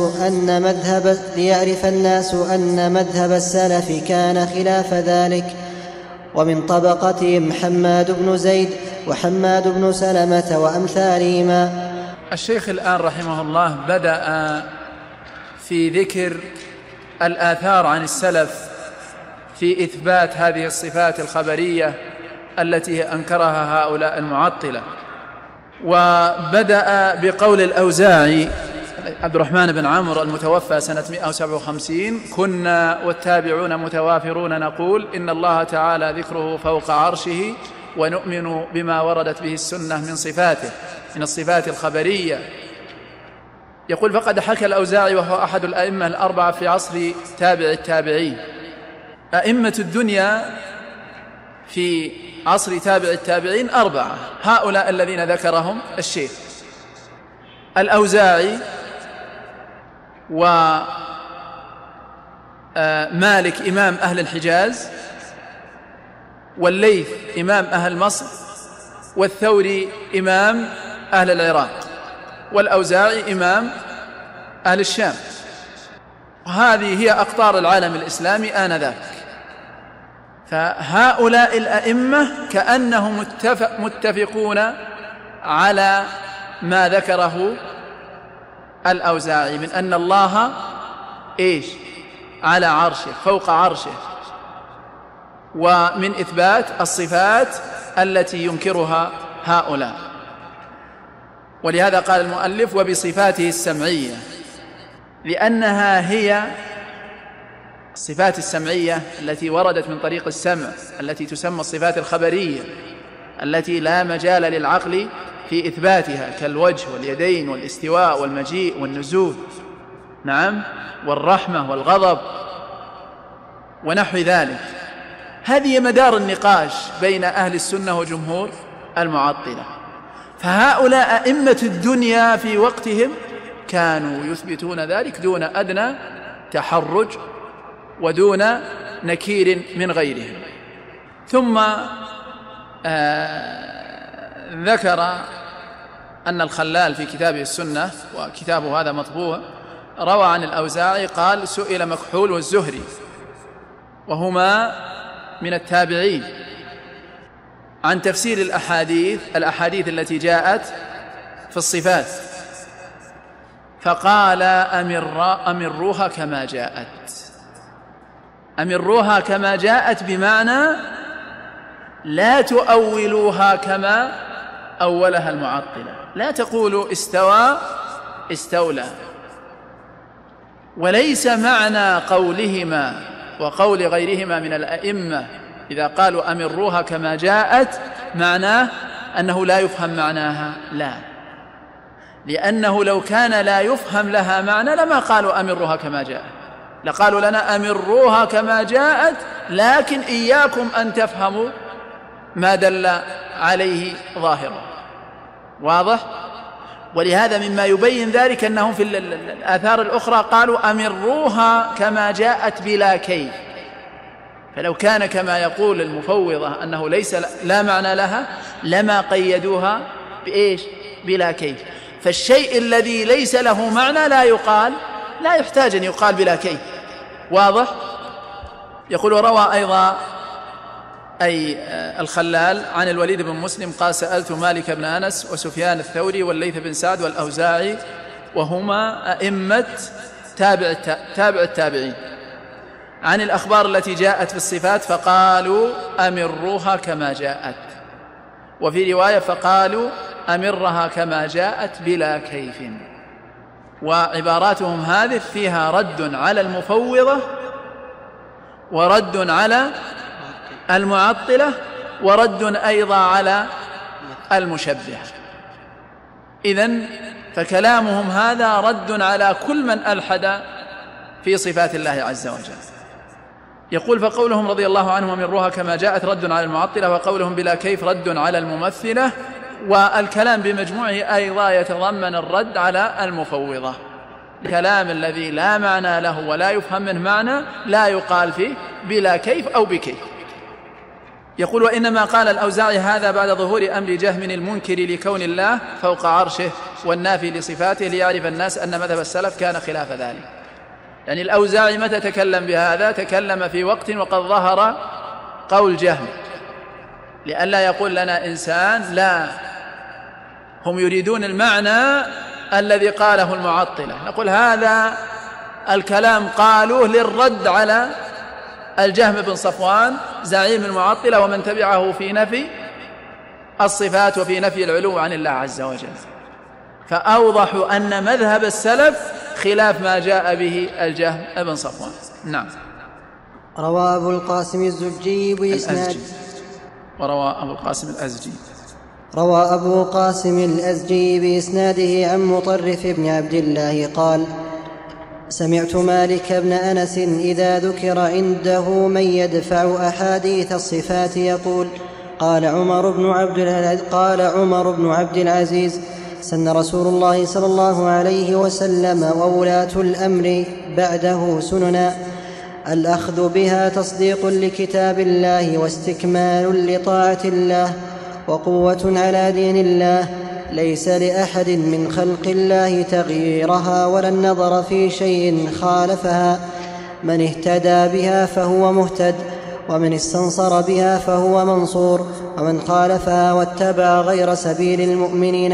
أن مذهب السلف كان خلاف ذلك. ومن طبقتهم حماد بن زيد وحماد بن سلمة وأمثالهما. الشيخ الآن رحمه الله بدأ في ذكر الآثار عن السلف في إثبات هذه الصفات الخبرية التي أنكرها هؤلاء المعطلة. وبدأ بقول الأوزاعي عبد الرحمن بن عمرو المتوفى سنة 157: كنا والتابعون متوافرون نقول إن الله تعالى ذكره فوق عرشه، ونؤمن بما وردت به السنة من صفاته من الصفات الخبرية. يقول: فقد حكى الأوزاعي وهو أحد الأئمة الأربعة في عصر تابع التابعين. أئمة الدنيا في عصر تابع التابعين أربعة، هؤلاء الذين ذكرهم الشيخ: الأوزاعي، ومالك إمام أهل الحجاز، والليث إمام أهل مصر، والثوري إمام أهل العراق، والأوزاعي إمام أهل الشام. وهذه هي أقطار العالم الإسلامي آنذاك. فهؤلاء الأئمة كأنهم متفقون على ما ذكره الأوزاعي من أن الله على عرشه فوق عرشه، ومن إثبات الصفات التي ينكرها هؤلاء. ولهذا قال المؤلف: وبصفاته السمعية، لأنها هي الصفات السمعية التي وردت من طريق السمع، التي تسمى الصفات الخبرية، التي لا مجال للعقل في إثباتها كالوجه واليدين والاستواء والمجيء والنزول، نعم، والرحمة والغضب ونحو ذلك. هذه مدار النقاش بين أهل السنة وجمهور المعطلة. فهؤلاء أئمة الدنيا في وقتهم كانوا يثبتون ذلك دون أدنى تحرج ودون نكير من غيرهم. ثم ذكر أن الخلال في كتابه السنة، وكتابه هذا مطبوع، روى عن الأوزاعي قال: سئل مكحول والزهري وهما من التابعين عن تفسير الأحاديث التي جاءت في الصفات، فقال: أمروها كما جاءت. أمروها كما جاءت بمعنى لا تؤولوها كما أولها المعطلة، لا تقولوا استوى استولى. وليس معنى قولهما وقول غيرهما من الأئمة إذا قالوا أمروها كما جاءت معناه أنه لا يفهم معناها، لا، لأنه لو كان لا يفهم لها معنى لما قالوا أمروها كما جاءت، لقالوا لنا أمروها كما جاءت لكن إياكم أن تفهموا ما دل عليه ظاهرا. واضح؟ ولهذا مما يبين ذلك أنهم في الآثار الأخرى قالوا أمروها كما جاءت بلا كيف. فلو كان كما يقول المفوضة أنه ليس لا معنى لها لما قيدوها بإيش؟ بلا كيف. فالشيء الذي ليس له معنى لا يحتاج أن يقال بلا كيف. واضح؟ يقول: وروى أيضا أي الخلال عن الوليد بن مسلم قال: سألت مالك بن أنس وسفيان الثوري والليث بن سعد والأوزاعي وهما أئمة تابع التابعين عن الأخبار التي جاءت في الصفات، فقالوا أمروها كما جاءت، وفي رواية فقالوا أمرها كما جاءت بلا كيف. وعباراتهم هذه فيها رد على المفوضة ورد على المعطلة ورد أيضا على المشبهة. إذن فكلامهم هذا رد على كل من ألحد في صفات الله عز وجل. يقول: فقولهم رضي الله عنهم أمروها كما جاءت رد على المعطلة، وقولهم بلا كيف رد على الممثلة. والكلام بمجموعه أيضا يتضمن الرد على المفوضة. الكلام الذي لا معنى له ولا يفهم منه معنى لا يقال فيه بلا كيف أو بكيف. يقول: وإنما قال الأوزاعي هذا بعد ظهور أمر جهم المنكر لكون الله فوق عرشه والنافي لصفاته ليعرف الناس أن مذهب السلف كان خلاف ذلك. يعني الأوزاعي متى تكلم بهذا؟ تكلم في وقت وقد ظهر قول جهم، لئلا يقول لنا إنسان لا، هم يريدون المعنى الذي قاله المعطلة. نقول هذا الكلام قالوه للرد على الجهم بن صفوان زعيم المعطلة ومن تبعه في نفي الصفات وفي نفي العلو عن الله عز وجل، فأوضحوا أن مذهب السلف خلاف ما جاء به الجهم بن صفوان. نعم. روى أبو القاسم الزجي بإسناد وروى أبو القاسم الأزجي روى أبو قاسم الأزجي بإسناده عن مطرف بن عبد الله قال: سمعت مالك بن أنس إذا ذكر عنده من يدفع أحاديث الصفات يقول: قال عمر بن عبد العزيز: سن رسول الله صلى الله عليه وسلم وولاة الأمر بعده سننا، الأخذ بها تصديق لكتاب الله واستكمال لطاعة الله وقوة على دين الله، ليس لأحد من خلق الله تغييرها ولا النظر في شيء خالفها، من اهتدى بها فهو مهتد، ومن استنصر بها فهو منصور، ومن خالفها واتبع غير سبيل المؤمنين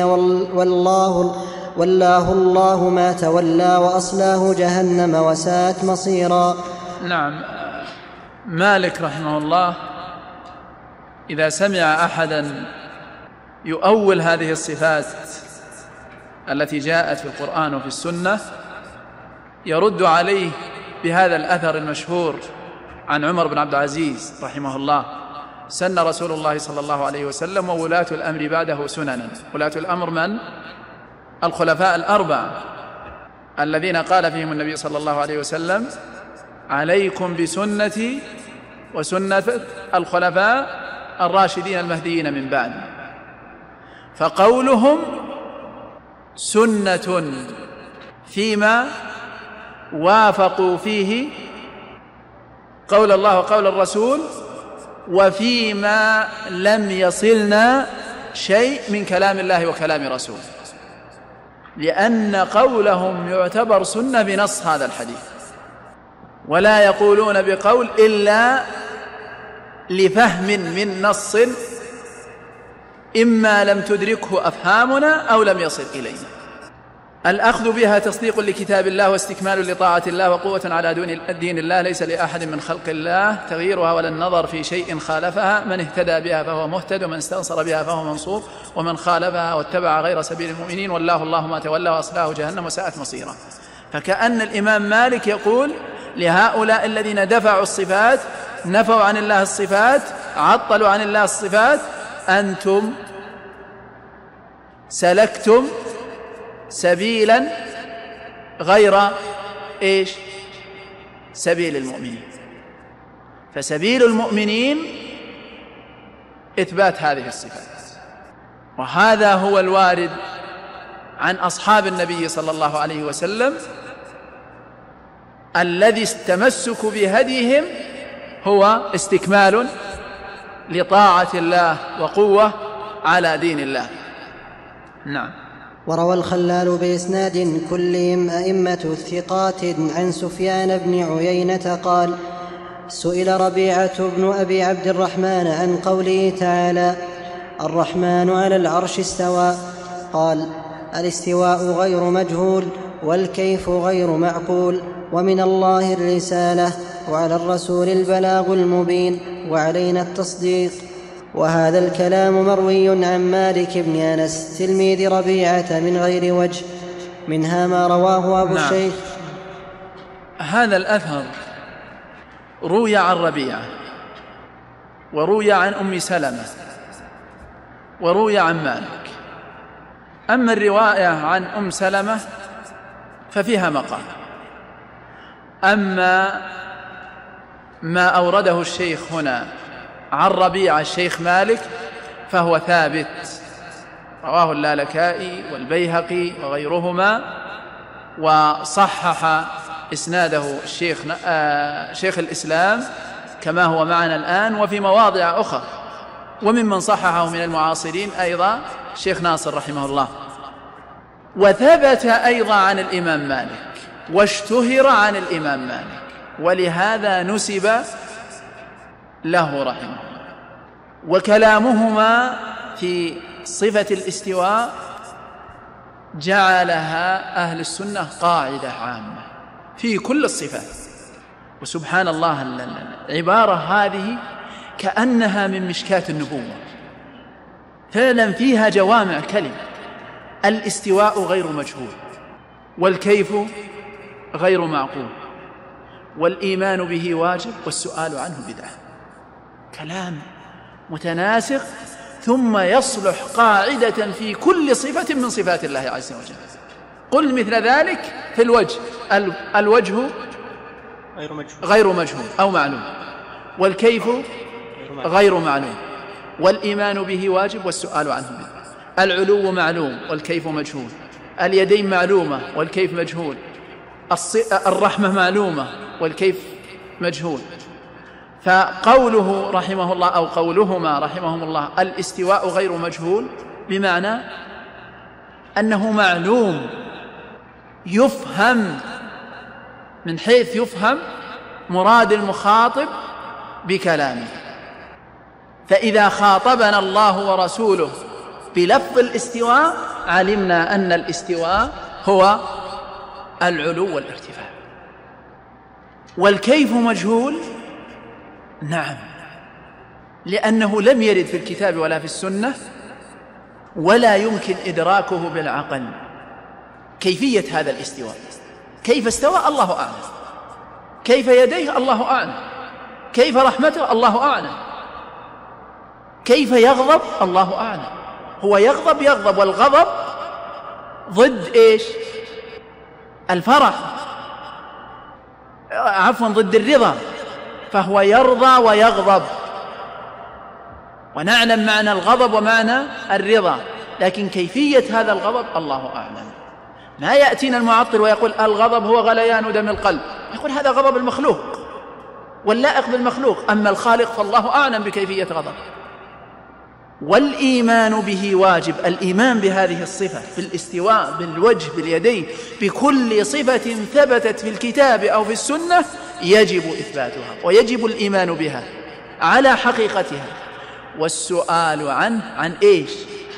والله الله ما تولى وأصلاه جهنم وساءت مصيرا. نعم. مالك رحمه الله إذا سمع أحدا يؤول هذه الصفات التي جاءت في القرآن وفي السنة يرد عليه بهذا الأثر المشهور عن عمر بن عبد العزيز رحمه الله: سن رسول الله صلى الله عليه وسلم، وولاة الأمر بعده سننا. ولاة الأمر من؟ الخلفاء الأربعة الذين قال فيهم النبي صلى الله عليه وسلم: عليكم بسنتي وسنة الخلفاء الراشدين المهديين من بعد. فقولهم سنة فيما وافقوا فيه قول الله وقول الرسول، وفيما لم يصلنا شيء من كلام الله وكلام رسوله، لأن قولهم يعتبر سنة بنص هذا الحديث، ولا يقولون بقول إلا لفهم من نص إما لم تدركه أفهامنا أو لم يصل إلينا. الأخذ بها تصديق لكتاب الله واستكمال لطاعة الله وقوة على دين الله، ليس لأحد من خلق الله تغييرها ولا النظر في شيء خالفها. من اهتدى بها فهو مهتد، ومن استنصر بها فهو منصور، ومن خالفها واتبع غير سبيل المؤمنين والله الله ما تولى وأصلاه جهنم وساءت مصيرا. فكأن الإمام مالك يقول لهؤلاء الذين دفعوا الصفات، نفوا عن الله الصفات، عطلوا عن الله الصفات: أنتم سلكتم سبيلا غير إيش؟ سبيل المؤمنين. فسبيل المؤمنين إثبات هذه الصفات، وهذا هو الوارد عن أصحاب النبي صلى الله عليه وسلم، الذي التمسك بهديهم هو استكمال لطاعة الله وقوة على دين الله. نعم. وروى الخلال بإسناد كلهم أئمة الثقات عن سفيان بن عيينة قال: سئل ربيعة بن أبي عبد الرحمن عن قوله تعالى: الرحمن على العرش استوى، قال: الاستواء غير مجهول، والكيف غير معقول، ومن الله الرسالة، وعلى الرسول البلاغ المبين، وعلينا التصديق. وهذا الكلام مروي عن مالك بن أنس تلميذ ربيعة من غير وجه، منها ما رواه أبو الشيخ. هذا الأثر روي عن ربيعة، وروي عن أم سلمة، وروي عن مالك. أما الرواية عن أم سلمة ففيها مقال، أما ما أورده الشيخ هنا عن ربيعة الشيخ مالك فهو ثابت، رواه اللالكائي والبيهقي وغيرهما، وصحح إسناده شيخ الإسلام كما هو معنا الآن وفي مواضع أخرى. وممن صححه من المعاصرين أيضا الشيخ ناصر رحمه الله. وثبت أيضا عن الإمام مالك، واشتهر عن الإمام مالك، ولهذا نسب له رحمه الله. وكلامهما في صفة الاستواء جعلها أهل السنة قاعدة عامة في كل الصفات. وسبحان الله، العبارة هذه كأنها من مشكاة النبوة، فعلا فيها جوامع كلم. الاستواء غير مجهول، والكيف غير معقول، والإيمان به واجب، والسؤال عنه بدعة. كلام متناسق، ثم يصلح قاعدة في كل صفة من صفات الله عز وجل. قل مثل ذلك في الوجه، الوجه غير مجهول أو معلوم، والكيف غير معلوم، والإيمان به واجب، والسؤال عنه بدعة. العلو معلوم والكيف مجهول، اليدين معلومة والكيف مجهول، الرحمة معلومة والكيف مجهول. فقوله رحمه الله أو قولهما رحمهم الله الاستواء غير مجهول بمعنى أنه معلوم، يفهم من حيث يفهم مراد المخاطب بكلامه. فإذا خاطبنا الله ورسوله بلفظ الاستواء علمنا أن الاستواء هو العلو والارتفاع. والكيف مجهول، نعم، لأنه لم يرد في الكتاب ولا في السنة، ولا يمكن إدراكه بالعقل. كيفية هذا الاستواء، كيف استوى الله أعلم، كيف يديه الله أعلم، كيف رحمته الله أعلم. كيف يغضب؟ الله أعلم. هو يغضب، والغضب ضد إيش؟ الفرح، عفوا ضد الرضا، فهو يرضى ويغضب، ونعلم معنى الغضب ومعنى الرضا، لكن كيفية هذا الغضب الله أعلم. لا يأتينا المعطل ويقول الغضب هو غليان دم القلب، يقول هذا غضب المخلوق واللائق بالمخلوق، أما الخالق فالله أعلم بكيفية غضب. والإيمان به واجب، الإيمان بهذه الصفة، في الاستواء، بالوجه، باليدين، بكل صفة ثبتت في الكتاب أو في السنة يجب إثباتها ويجب الإيمان بها على حقيقتها، والسؤال عنه عن إيش؟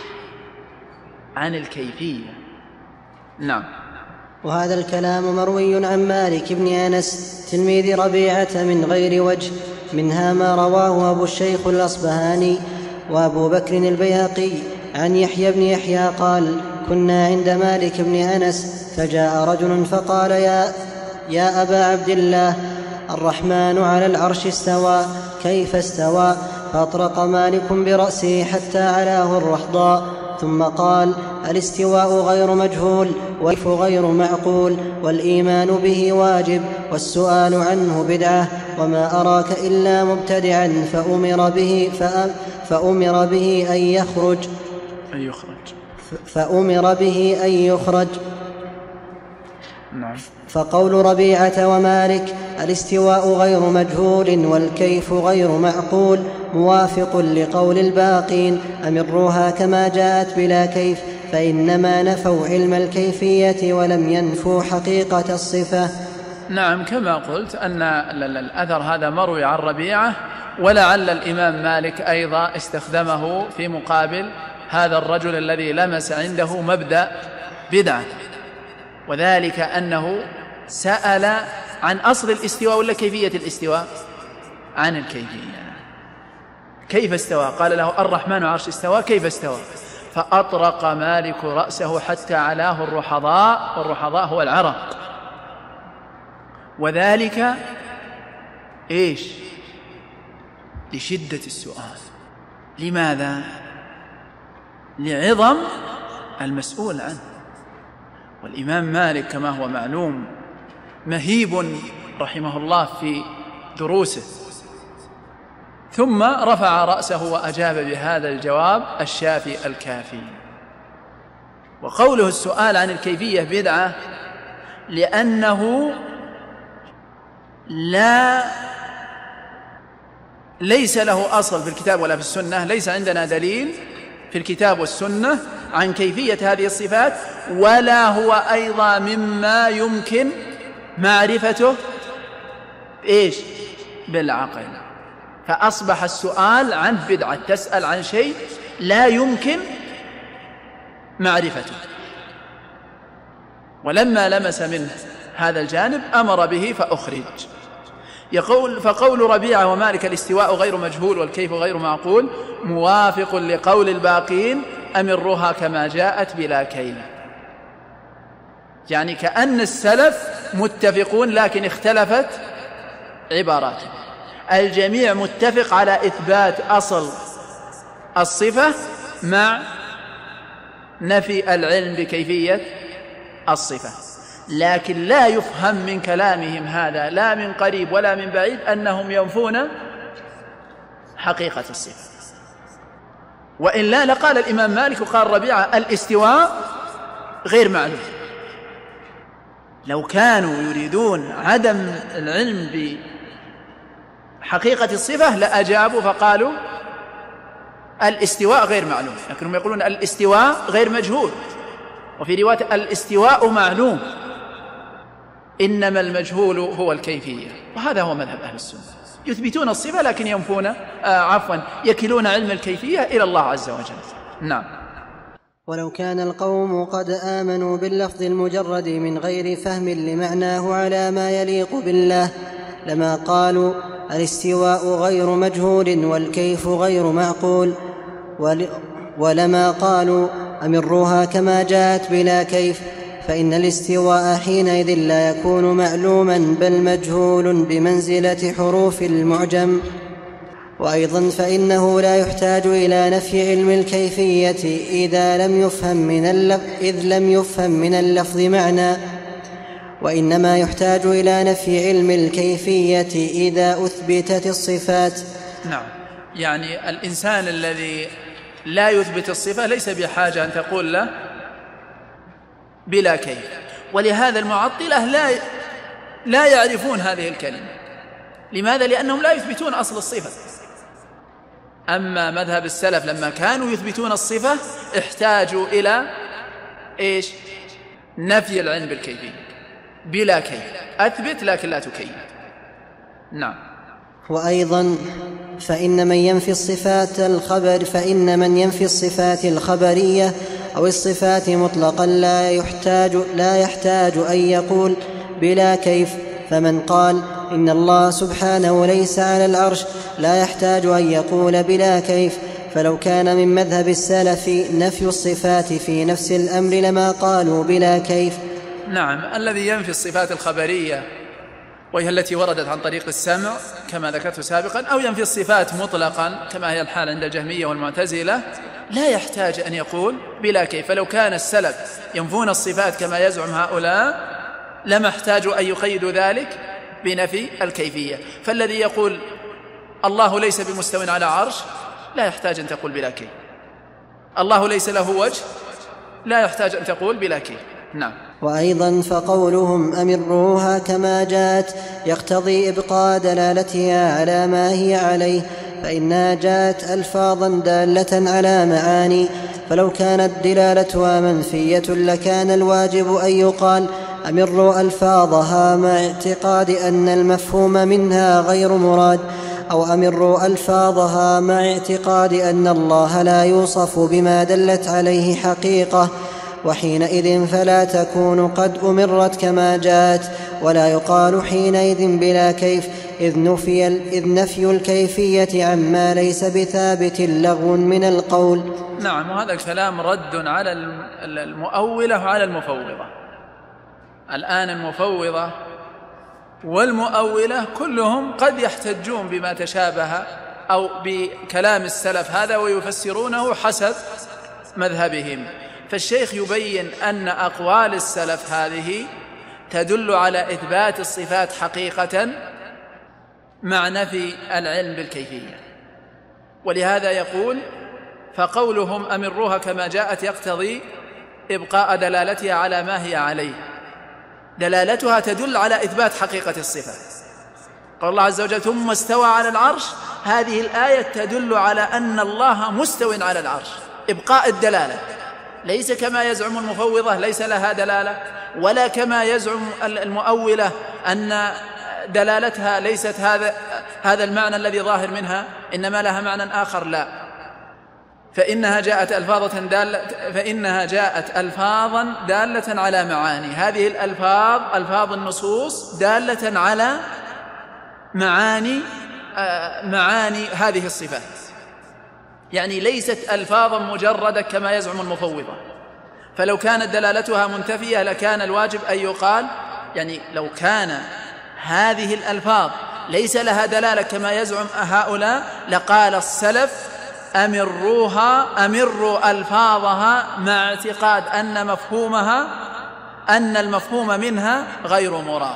عن الكيفية. نعم. وهذا الكلام مروي عن مالك بن أنس تلميذ ربيعة من غير وجه، منها ما رواه أبو الشيخ الأصبهاني وأبو بكر البيهقي عن يحيى بن يحيى قال: كنا عند مالك بن أنس فجاء رجل فقال: يا أبا عبد الله، الرحمن على العرش استوى، كيف استوى؟ فأطرق مالك برأسه حتى علاه الرحضاء، ثم قال: الاستواء غير مجهول، والكيف غير معقول، والإيمان به واجب، والسؤال عنه بدعة، وما أراك إلا مبتدعا فأمر به أن يخرج. نعم. فقول ربيعة ومالك الاستواء غير مجهول والكيف غير معقول موافق لقول الباقين: أمروها كما جاءت بلا كيف، فإنما نفوا علم الكيفية ولم ينفوا حقيقة الصفة. نعم، كما قلت أن الأثر هذا مروي عن ربيعة، ولعل الإمام مالك أيضا استخدمه في مقابل هذا الرجل الذي لمس عنده مبدأ بدعة، وذلك أنه سأل عن أصل الاستواء ولا كيفية الاستواء؟ عن الكيفية. كيف استوى؟ قال له: الرحمن عرش استوى، كيف استوى؟ فأطرق مالك رأسه حتى علاه الرحضاء، والرحضاء هو العرق، وذلك إيش؟ لشدة السؤال. لماذا؟ لعظم المسؤول عنه. والإمام مالك كما هو معلوم مهيب رحمه الله في دروسه، ثم رفع رأسه وأجاب بهذا الجواب الشافي الكافي. وقوله السؤال عن الكيفية بدعة لأنه ليس له أصل في الكتاب ولا في السنة، ليس عندنا دليل في الكتاب والسنة عن كيفية هذه الصفات، ولا هو أيضا مما يمكن معرفته إيش؟ بالعقل. فأصبح السؤال عنه بدعة، تسأل عن شيء لا يمكن معرفته. ولما لمس منه هذا الجانب أمر به فأخرج. فقول ربيعة ومالك الاستواء غير مجهول والكيف غير معقول موافق لقول الباقين: أمروها كما جاءت بلا كيل. يعني كأن السلف متفقون لكن اختلفت عباراتهم. الجميع متفق على إثبات أصل الصفة مع نفي العلم بكيفية الصفة، لكن لا يفهم من كلامهم هذا لا من قريب ولا من بعيد أنهم ينفون حقيقة الصفة، وإلا لقال الإمام مالك وقال ربيعة الاستواء غير معلوم. لو كانوا يريدون عدم العلم بحقيقة الصفة لأجابوا فقالوا الاستواء غير معلوم، لكنهم يقولون الاستواء غير مجهول، وفي رواية الاستواء معلوم، إنما المجهول هو الكيفية. وهذا هو مذهب أهل السنة، يثبتون الصفة لكن يكلون علم الكيفية إلى الله عز وجل. نعم. ولو كان القوم قد آمنوا باللفظ المجرد من غير فهم لمعناه على ما يليق بالله لما قالوا الاستواء غير مجهول والكيف غير معقول، ولما قالوا أمروها كما جاءت بلا كيف، فإن الاستواء حينئذ لا يكون معلوما بل مجهول بمنزلة حروف المعجم. وأيضا فإنه لا يحتاج إلى نفي علم الكيفية إذ لم يفهم من اللفظ معنى، وإنما يحتاج إلى نفي علم الكيفية إذا أثبتت الصفات. نعم، يعني الإنسان الذي لا يثبت الصفة ليس بحاجة أن تقول له بلا كيف، ولهذا المعطلة لا يعرفون هذه الكلمة. لماذا؟ لأنهم لا يثبتون أصل الصفة. أما مذهب السلف لما كانوا يثبتون الصفة احتاجوا إلى إيش؟ نفي العلم بالكيفية بلا كيف، أثبت لكن لا تكيف. نعم. وأيضا فإن من ينفي الصفات الخبرية أو الصفات مطلقا لا يحتاج أن يقول بلا كيف. فمن قال إن الله سبحانه ليس على العرش لا يحتاج أن يقول بلا كيف، فلو كان من مذهب السلف نفي الصفات في نفس الأمر لما قالوا بلا كيف. نعم، الذي ينفي الصفات الخبرية وهي التي وردت عن طريق السمع كما ذكرت سابقا، أو ينفي الصفات مطلقا كما هي الحال عند الجهمية والمعتزلة، لا يحتاج أن يقول بلا كيف. فلو كان السلف ينفون الصفات كما يزعم هؤلاء لما احتاجوا أن يقيدوا ذلك بنفي الكيفية. فالذي يقول الله ليس بمستو على عرش لا يحتاج أن تقول بلا كيف. الله ليس له وجه لا يحتاج أن تقول بلا كيف. نعم. وأيضا فقولهم أمروها كما جاءت يقتضي إبقاء دلالتها على ما هي عليه، فإنها جاءت ألفاظا دالة على معاني، فلو كانت دلالتها منفية لكان الواجب أن يقال أمروا ألفاظها مع اعتقاد أن المفهوم منها غير مراد، أو أمروا ألفاظها مع اعتقاد أن الله لا يوصف بما دلت عليه حقيقة، وحينئذ فلا تكون قد أمرت كما جاءت، ولا يقال حينئذ بلا كيف، إذ نفي الكيفية عما ليس بثابت لغو من القول. نعم، وهذا الكلام رد على المؤولة وعلى المفوضة. الآن المفوضة والمؤولة كلهم قد يحتجون بما تشابه أو بكلام السلف هذا ويفسرونه حسب مذهبهم. فالشيخ يبين أن أقوال السلف هذه تدل على إثبات الصفات حقيقة مع نفي العلم بالكيفية، ولهذا يقول فقولهم أمروها كما جاءت يقتضي إبقاء دلالتها على ما هي عليه. دلالتها تدل على إثبات حقيقة الصفة. قال الله عز وجل ثم استوى على العرش، هذه الآية تدل على أن الله مستو على العرش، إبقاء الدلالة، ليس كما يزعم المفوضة ليس لها دلالة، ولا كما يزعم المؤولة أن دلالتها ليست هذا المعنى الذي ظاهر منها، إنما لها معنى آخر. لا، فإنها جاءت ألفاظا دالة على معاني. هذه الألفاظ ألفاظ النصوص دالة على معاني هذه الصفات، يعني ليست ألفاظا مجردة كما يزعم المفوضة. فلو كانت دلالتها منتفية لكان الواجب أن يقال، يعني لو كان هذه الألفاظ ليس لها دلالة كما يزعم هؤلاء لقال السلف أمروا ألفاظها مع اعتقاد أن المفهوم منها غير مراد.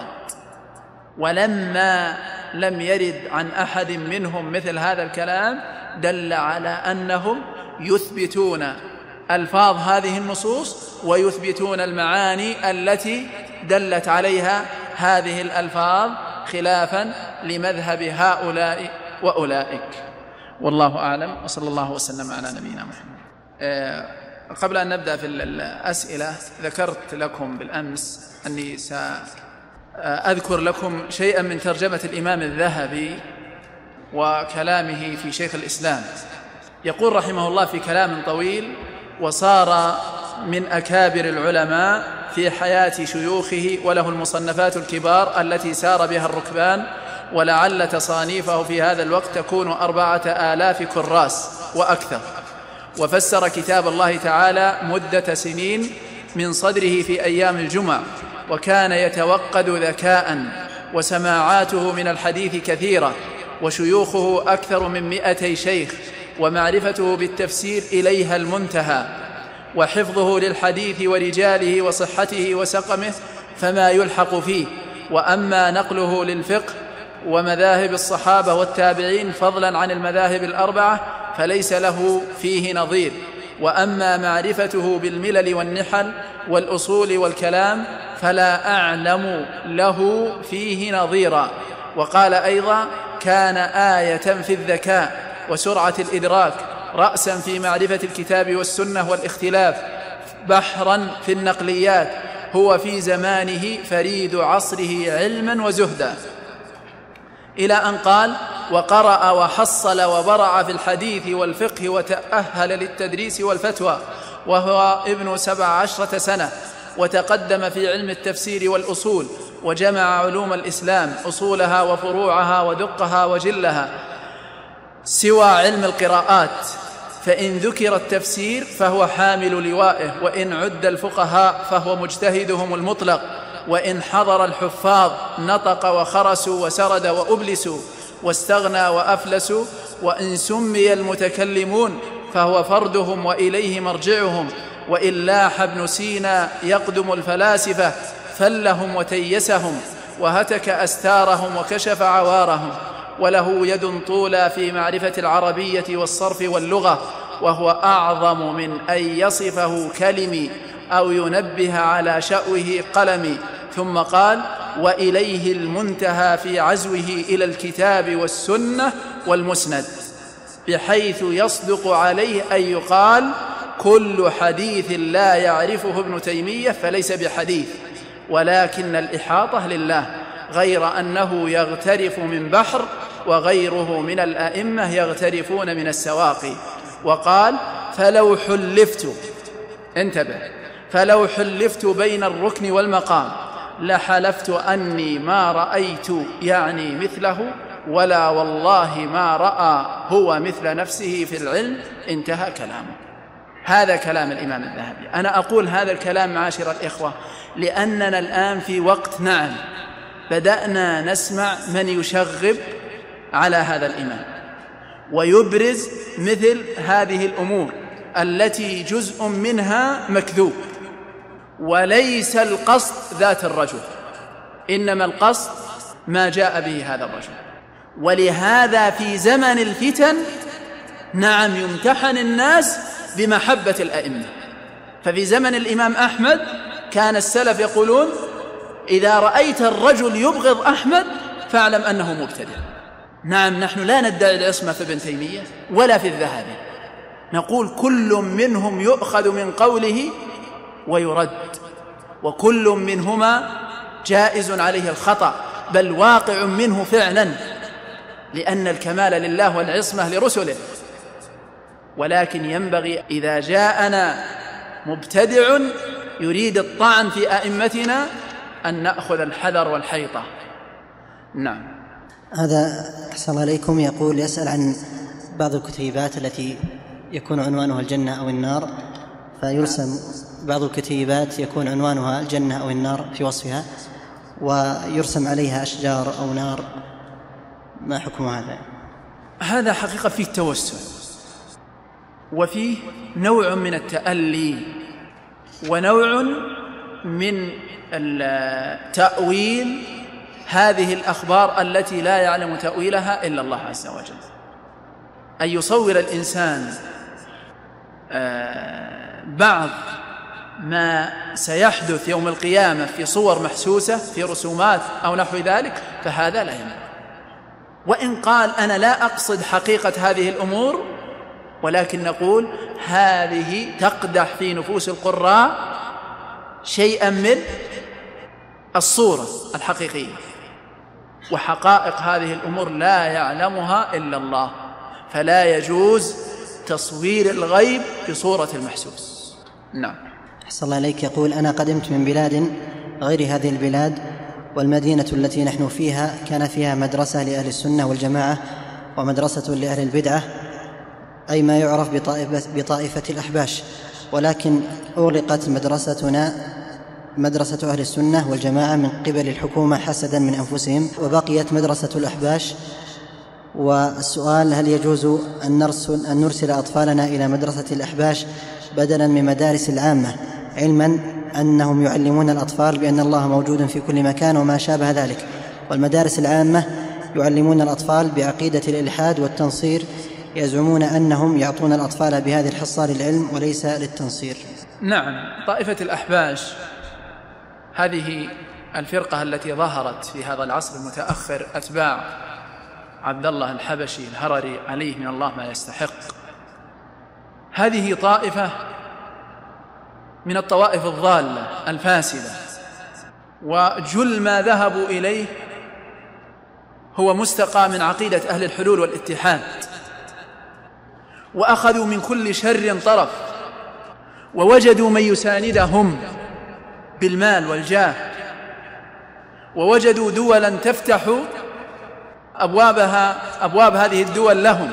ولما لم يرد عن أحد منهم مثل هذا الكلام دل على أنهم يثبتون ألفاظ هذه النصوص ويثبتون المعاني التي دلت عليها هذه الألفاظ، خلافا لمذهب هؤلاء وأولئك. والله أعلم، وصلى الله وسلم على نبينا محمد. قبل أن نبدأ في الأسئلة ذكرت لكم بالأمس أني سأذكر لكم شيئا من ترجمة الإمام الذهبي وكلامه في شيخ الإسلام. يقول رحمه الله في كلام طويل: وصار من أكابر العلماء في حياة شيوخه، وله المصنفات الكبار التي سار بها الركبان، ولعل تصانيفه في هذا الوقت تكون 4000 كراس وأكثر. وفسر كتاب الله تعالى مدة سنين من صدره في أيام الجمع، وكان يتوقد ذكاء، وسماعاته من الحديث كثيرة، وشيوخه أكثر من 200 شيخ، ومعرفته بالتفسير إليها المنتهى، وحفظه للحديث ورجاله وصحته وسقمه فما يلحق فيه. وأما نقله للفقه ومذاهب الصحابة والتابعين فضلا عن المذاهب الأربعة فليس له فيه نظير. وأما معرفته بالملل والنحل والأصول والكلام فلا أعلم له فيه نظيرا. وقال أيضا: كان آية في الذكاء وسرعة الإدراك، رأسا في معرفة الكتاب والسنة والاختلاف، بحرا في النقليات، هو في زمانه فريد عصره علما وزهدا. إلى أن قال: وقرأ وحصل وبرع في الحديث والفقه وتأهل للتدريس والفتوى وهو ابن 17 سنة، وتقدم في علم التفسير والأصول، وجمع علوم الإسلام أصولها وفروعها ودقها وجلها، سوى علم القراءات، فإن ذكر التفسير فهو حامل لوائه، وإن عد الفقهاء فهو مجتهدهم المطلق، وإن حضر الحفاظ نطق وخرسوا وسرد وأبلسوا واستغنى وأفلسوا، وإن سمي المتكلمون فهو فردهم وإليه مرجعهم، وإن لاح ابن سينا يقدم الفلاسفة فلهم وتيسهم وهتك أستارهم وكشف عوارهم، وله يد طولى في معرفة العربية والصرف واللغة، وهو أعظم من أن يصفه كلمي أو ينبه على شأوه قلمي. ثم قال: وإليه المنتهى في عزوه إلى الكتاب والسنة والمسند، بحيث يصدق عليه أن يقال: كل حديث لا يعرفه ابن تيمية فليس بحديث، ولكن الإحاطة لله، غير أنه يغترف من بحر، وغيره من الأئمة يغترفون من السواقي. وقال: فلو حلفت، انتبه، فلو حلفت بين الركن والمقام لحلفت أني ما رأيت يعني مثله، ولا والله ما رأى هو مثل نفسه في العلم. انتهى كلامه. هذا كلام الإمام الذهبي. أنا أقول هذا الكلام معاشر الإخوة لأننا الآن في وقت بدأنا نسمع من يشغب على هذا الإمام ويبرز مثل هذه الأمور التي جزء منها مكذوب، وليس القصد ذات الرجل، إنما القصد ما جاء به هذا الرجل. ولهذا في زمن الفتن يمتحن الناس بمحبة الأئمة. ففي زمن الإمام أحمد كان السلف يقولون: إذا رأيت الرجل يبغض أحمد فاعلم أنه مبتدع. نحن لا ندعي العصمة في ابن تيمية ولا في الذهبي، نقول كل منهم يؤخذ من قوله ويرد، وكل منهما جائز عليه الخطأ، بل واقع منه فعلا، لأن الكمال لله والعصمة لرسله. ولكن ينبغي إذا جاءنا مبتدع يريد الطعن في أئمتنا أن نأخذ الحذر والحيطة. نعم. هذا أحسن عليكم يقول يسأل عن بعض الكتيبات التي يكون عنوانها الجنة أو النار، فيرسم بعض الكتيبات يكون عنوانها الجنة أو النار في وصفها، ويرسم عليها أشجار أو نار، ما حكم هذا؟ هذا حقيقة فيه توسل، وفيه نوع من التألي، ونوع من التأويل هذه الأخبار التي لا يعلم تأويلها إلا الله عز وجل. أن يصور الإنسان بعض ما سيحدث يوم القيامة في صور محسوسة في رسومات أو نحو ذلك، فهذا لا ينبغي. وإن قال أنا لا أقصد حقيقة هذه الأمور، ولكن نقول هذه تقدح في نفوس القراء شيئا من الصورة الحقيقية، وحقائق هذه الأمور لا يعلمها إلا الله، فلا يجوز تصوير الغيب بصورة المحسوس. نعم. أحسن الله عليك. يقول: أنا قدمت من بلاد غير هذه البلاد، والمدينة التي نحن فيها كان فيها مدرسة لأهل السنة والجماعة ومدرسة لأهل البدعة، أي ما يعرف بطائفة الأحباش، ولكن أغلقت مدرستنا مدرسة أهل السنة والجماعة من قبل الحكومة حسدا من أنفسهم، وبقيت مدرسة الأحباش والسؤال: هل يجوز أن نرسل أطفالنا إلى مدرسة الأحباش بدلا من مدارس العامة، علما أنهم يعلمون الأطفال بأن الله موجود في كل مكان وما شابه ذلك، والمدارس العامة يعلمون الأطفال بعقيدة الإلحاد والتنصير، يزعمون أنهم يعطون الأطفال بهذه الحصة للعلم وليس للتنصير؟ نعم، طائفة الأحباش هذه الفرقة التي ظهرت في هذا العصر المتأخر، أتباع عبد الله الحبشي الهرري عليه من الله ما يستحق، هذه طائفة من الطوائف الضالة الفاسدة، وجل ما ذهبوا إليه هو مستقى من عقيدة أهل الحلول والاتحاد، وأخذوا من كل شر طرف، ووجدوا من يساندهم بالمال والجاه، ووجدوا دولا تفتح أبواب هذه الدول لهم،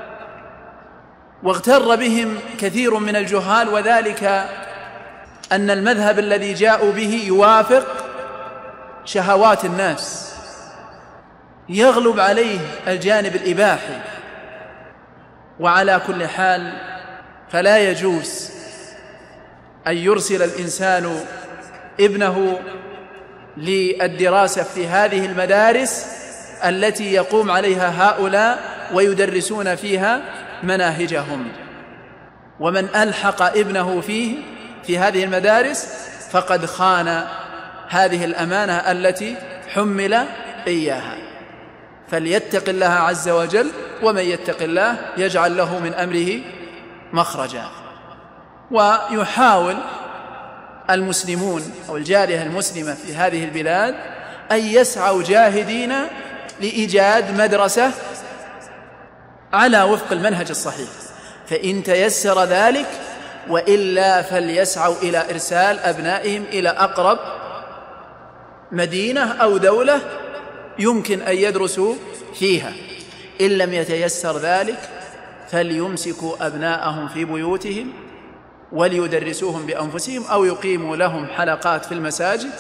واغتر بهم كثير من الجهال، وذلك أن المذهب الذي جاءوا به يوافق شهوات الناس، يغلب عليه الجانب الإباحي. وعلى كل حال فلا يجوز أن يرسل الإنسان ابنه للدراسة في هذه المدارس التي يقوم عليها هؤلاء ويدرسون فيها مناهجهم. ومن ألحق ابنه في هذه المدارس فقد خان هذه الأمانة التي حمل إياها. فليتق الله عز وجل، ومن يتق الله يجعل له من أمره مخرجا. ويحاول المسلمون أو الجالية المسلمة في هذه البلاد أن يسعوا جاهدين لإيجاد مدرسة على وفق المنهج الصحيح، فإن تيسر ذلك، وإلا فليسعوا إلى إرسال أبنائهم إلى أقرب مدينة أو دولة يمكن أن يدرسوا فيها. إن لم يتيسر ذلك فليمسكوا أبناءهم في بيوتهم وليدرسوهم بأنفسهم، أو يقيموا لهم حلقات في المساجد،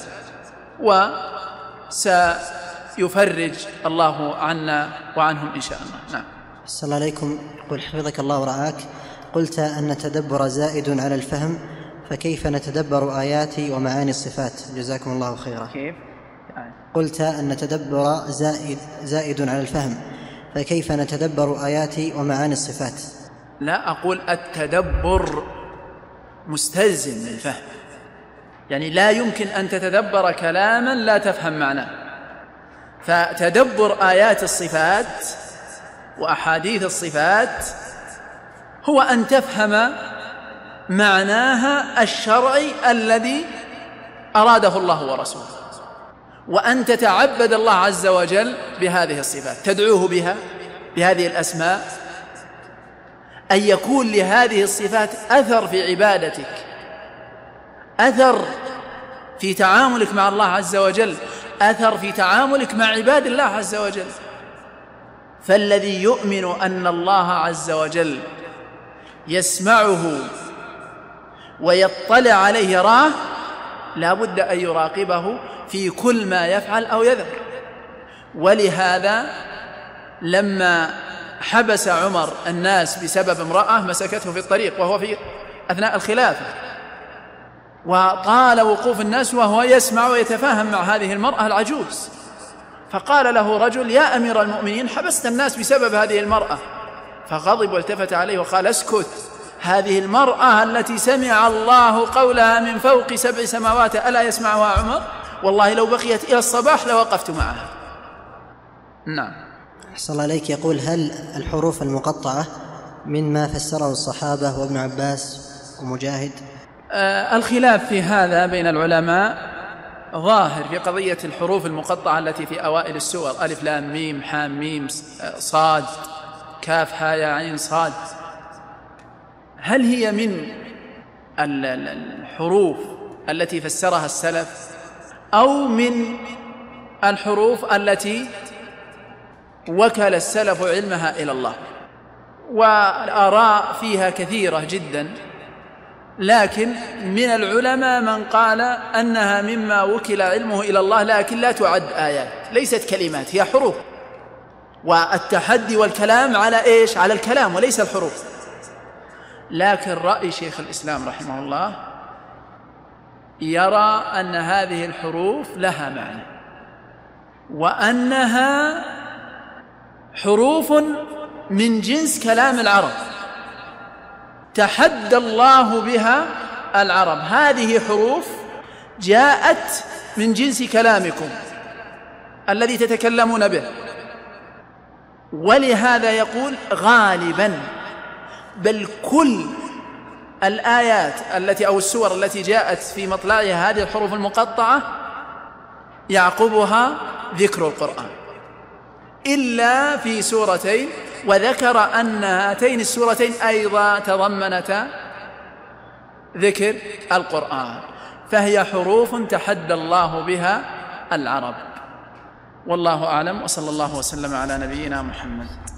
وسيفرج الله عنا وعنهم إن شاء الله. نعم. السلام عليكم. قل حفظك الله ورعاك، قلت أن التدبر زائد على الفهم، فكيف نتدبر آيات ومعاني الصفات؟ جزاكم الله خيرا. كيف؟ قلت أن التدبر زائد على الفهم، فكيف نتدبر آيات ومعاني الصفات؟ لا، أقول التدبر مستلزم للفهم، يعني لا يمكن أن تتدبر كلاما لا تفهم معناه. فتدبر آيات الصفات وأحاديث الصفات هو أن تفهم معناها الشرعي الذي أراده الله ورسوله، وأن تتعبد الله عز وجل بهذه الصفات، تدعوه بهذه الأسماء، أن يكون لهذه الصفات أثر في عبادتك، أثر في تعاملك مع الله عز وجل، أثر في تعاملك مع عباد الله عز وجل. فالذي يؤمن أن الله عز وجل يسمعه ويطلع عليه يراه لا بد أن يراقبه في كل ما يفعل أو يذر. ولهذا لما حبس عمر الناس بسبب امرأة مسكته في الطريق وهو في أثناء الخلافة، وطال وقوف الناس وهو يسمع ويتفاهم مع هذه المرأة العجوز، فقال له رجل: يا أمير المؤمنين، حبست الناس بسبب هذه المرأة. فغضب والتفت عليه وقال: اسكت، هذه المرأة التي سمع الله قولها من فوق 7 سماوات ألا يسمعها عمر؟ والله لو بقيت إلى الصباح لوقفت معها. نعم. أحسن الله عليك. يقول: هل الحروف المقطعة مما فسره الصحابة وابن عباس ومجاهد؟ الخلاف في هذا بين العلماء ظاهر في قضية الحروف المقطعة التي في أوائل السور: ألف لام ميم حام ميم صاد كاف ها يا عين صاد. هل هي من الحروف التي فسرها السلف أو من الحروف التي وكل السلف علمها إلى الله؟ والآراء فيها كثيرة جدا، لكن من العلماء من قال أنها مما وكل علمه إلى الله، لكن لا تعد آيات، ليست كلمات، هي حروف. والتحدي والكلام على إيش؟ على الكلام وليس الحروف. لكن رأي شيخ الإسلام رحمه الله يرى أن هذه الحروف لها معنى، وأنها حروف من جنس كلام العرب تحدى الله بها العرب. هذه حروف جاءت من جنس كلامكم الذي تتكلمون به، ولهذا يقول غالبا بل كل الآيات التي أو السور التي جاءت في مطلعها هذه الحروف المقطعة يعقبها ذكر القرآن، إلا في سورتين، وذكر أن هاتين السورتين أيضا تضمنتا ذكر القرآن، فهي حروف تحدى الله بها العرب. والله أعلم، وصلى الله وسلم على نبينا محمد.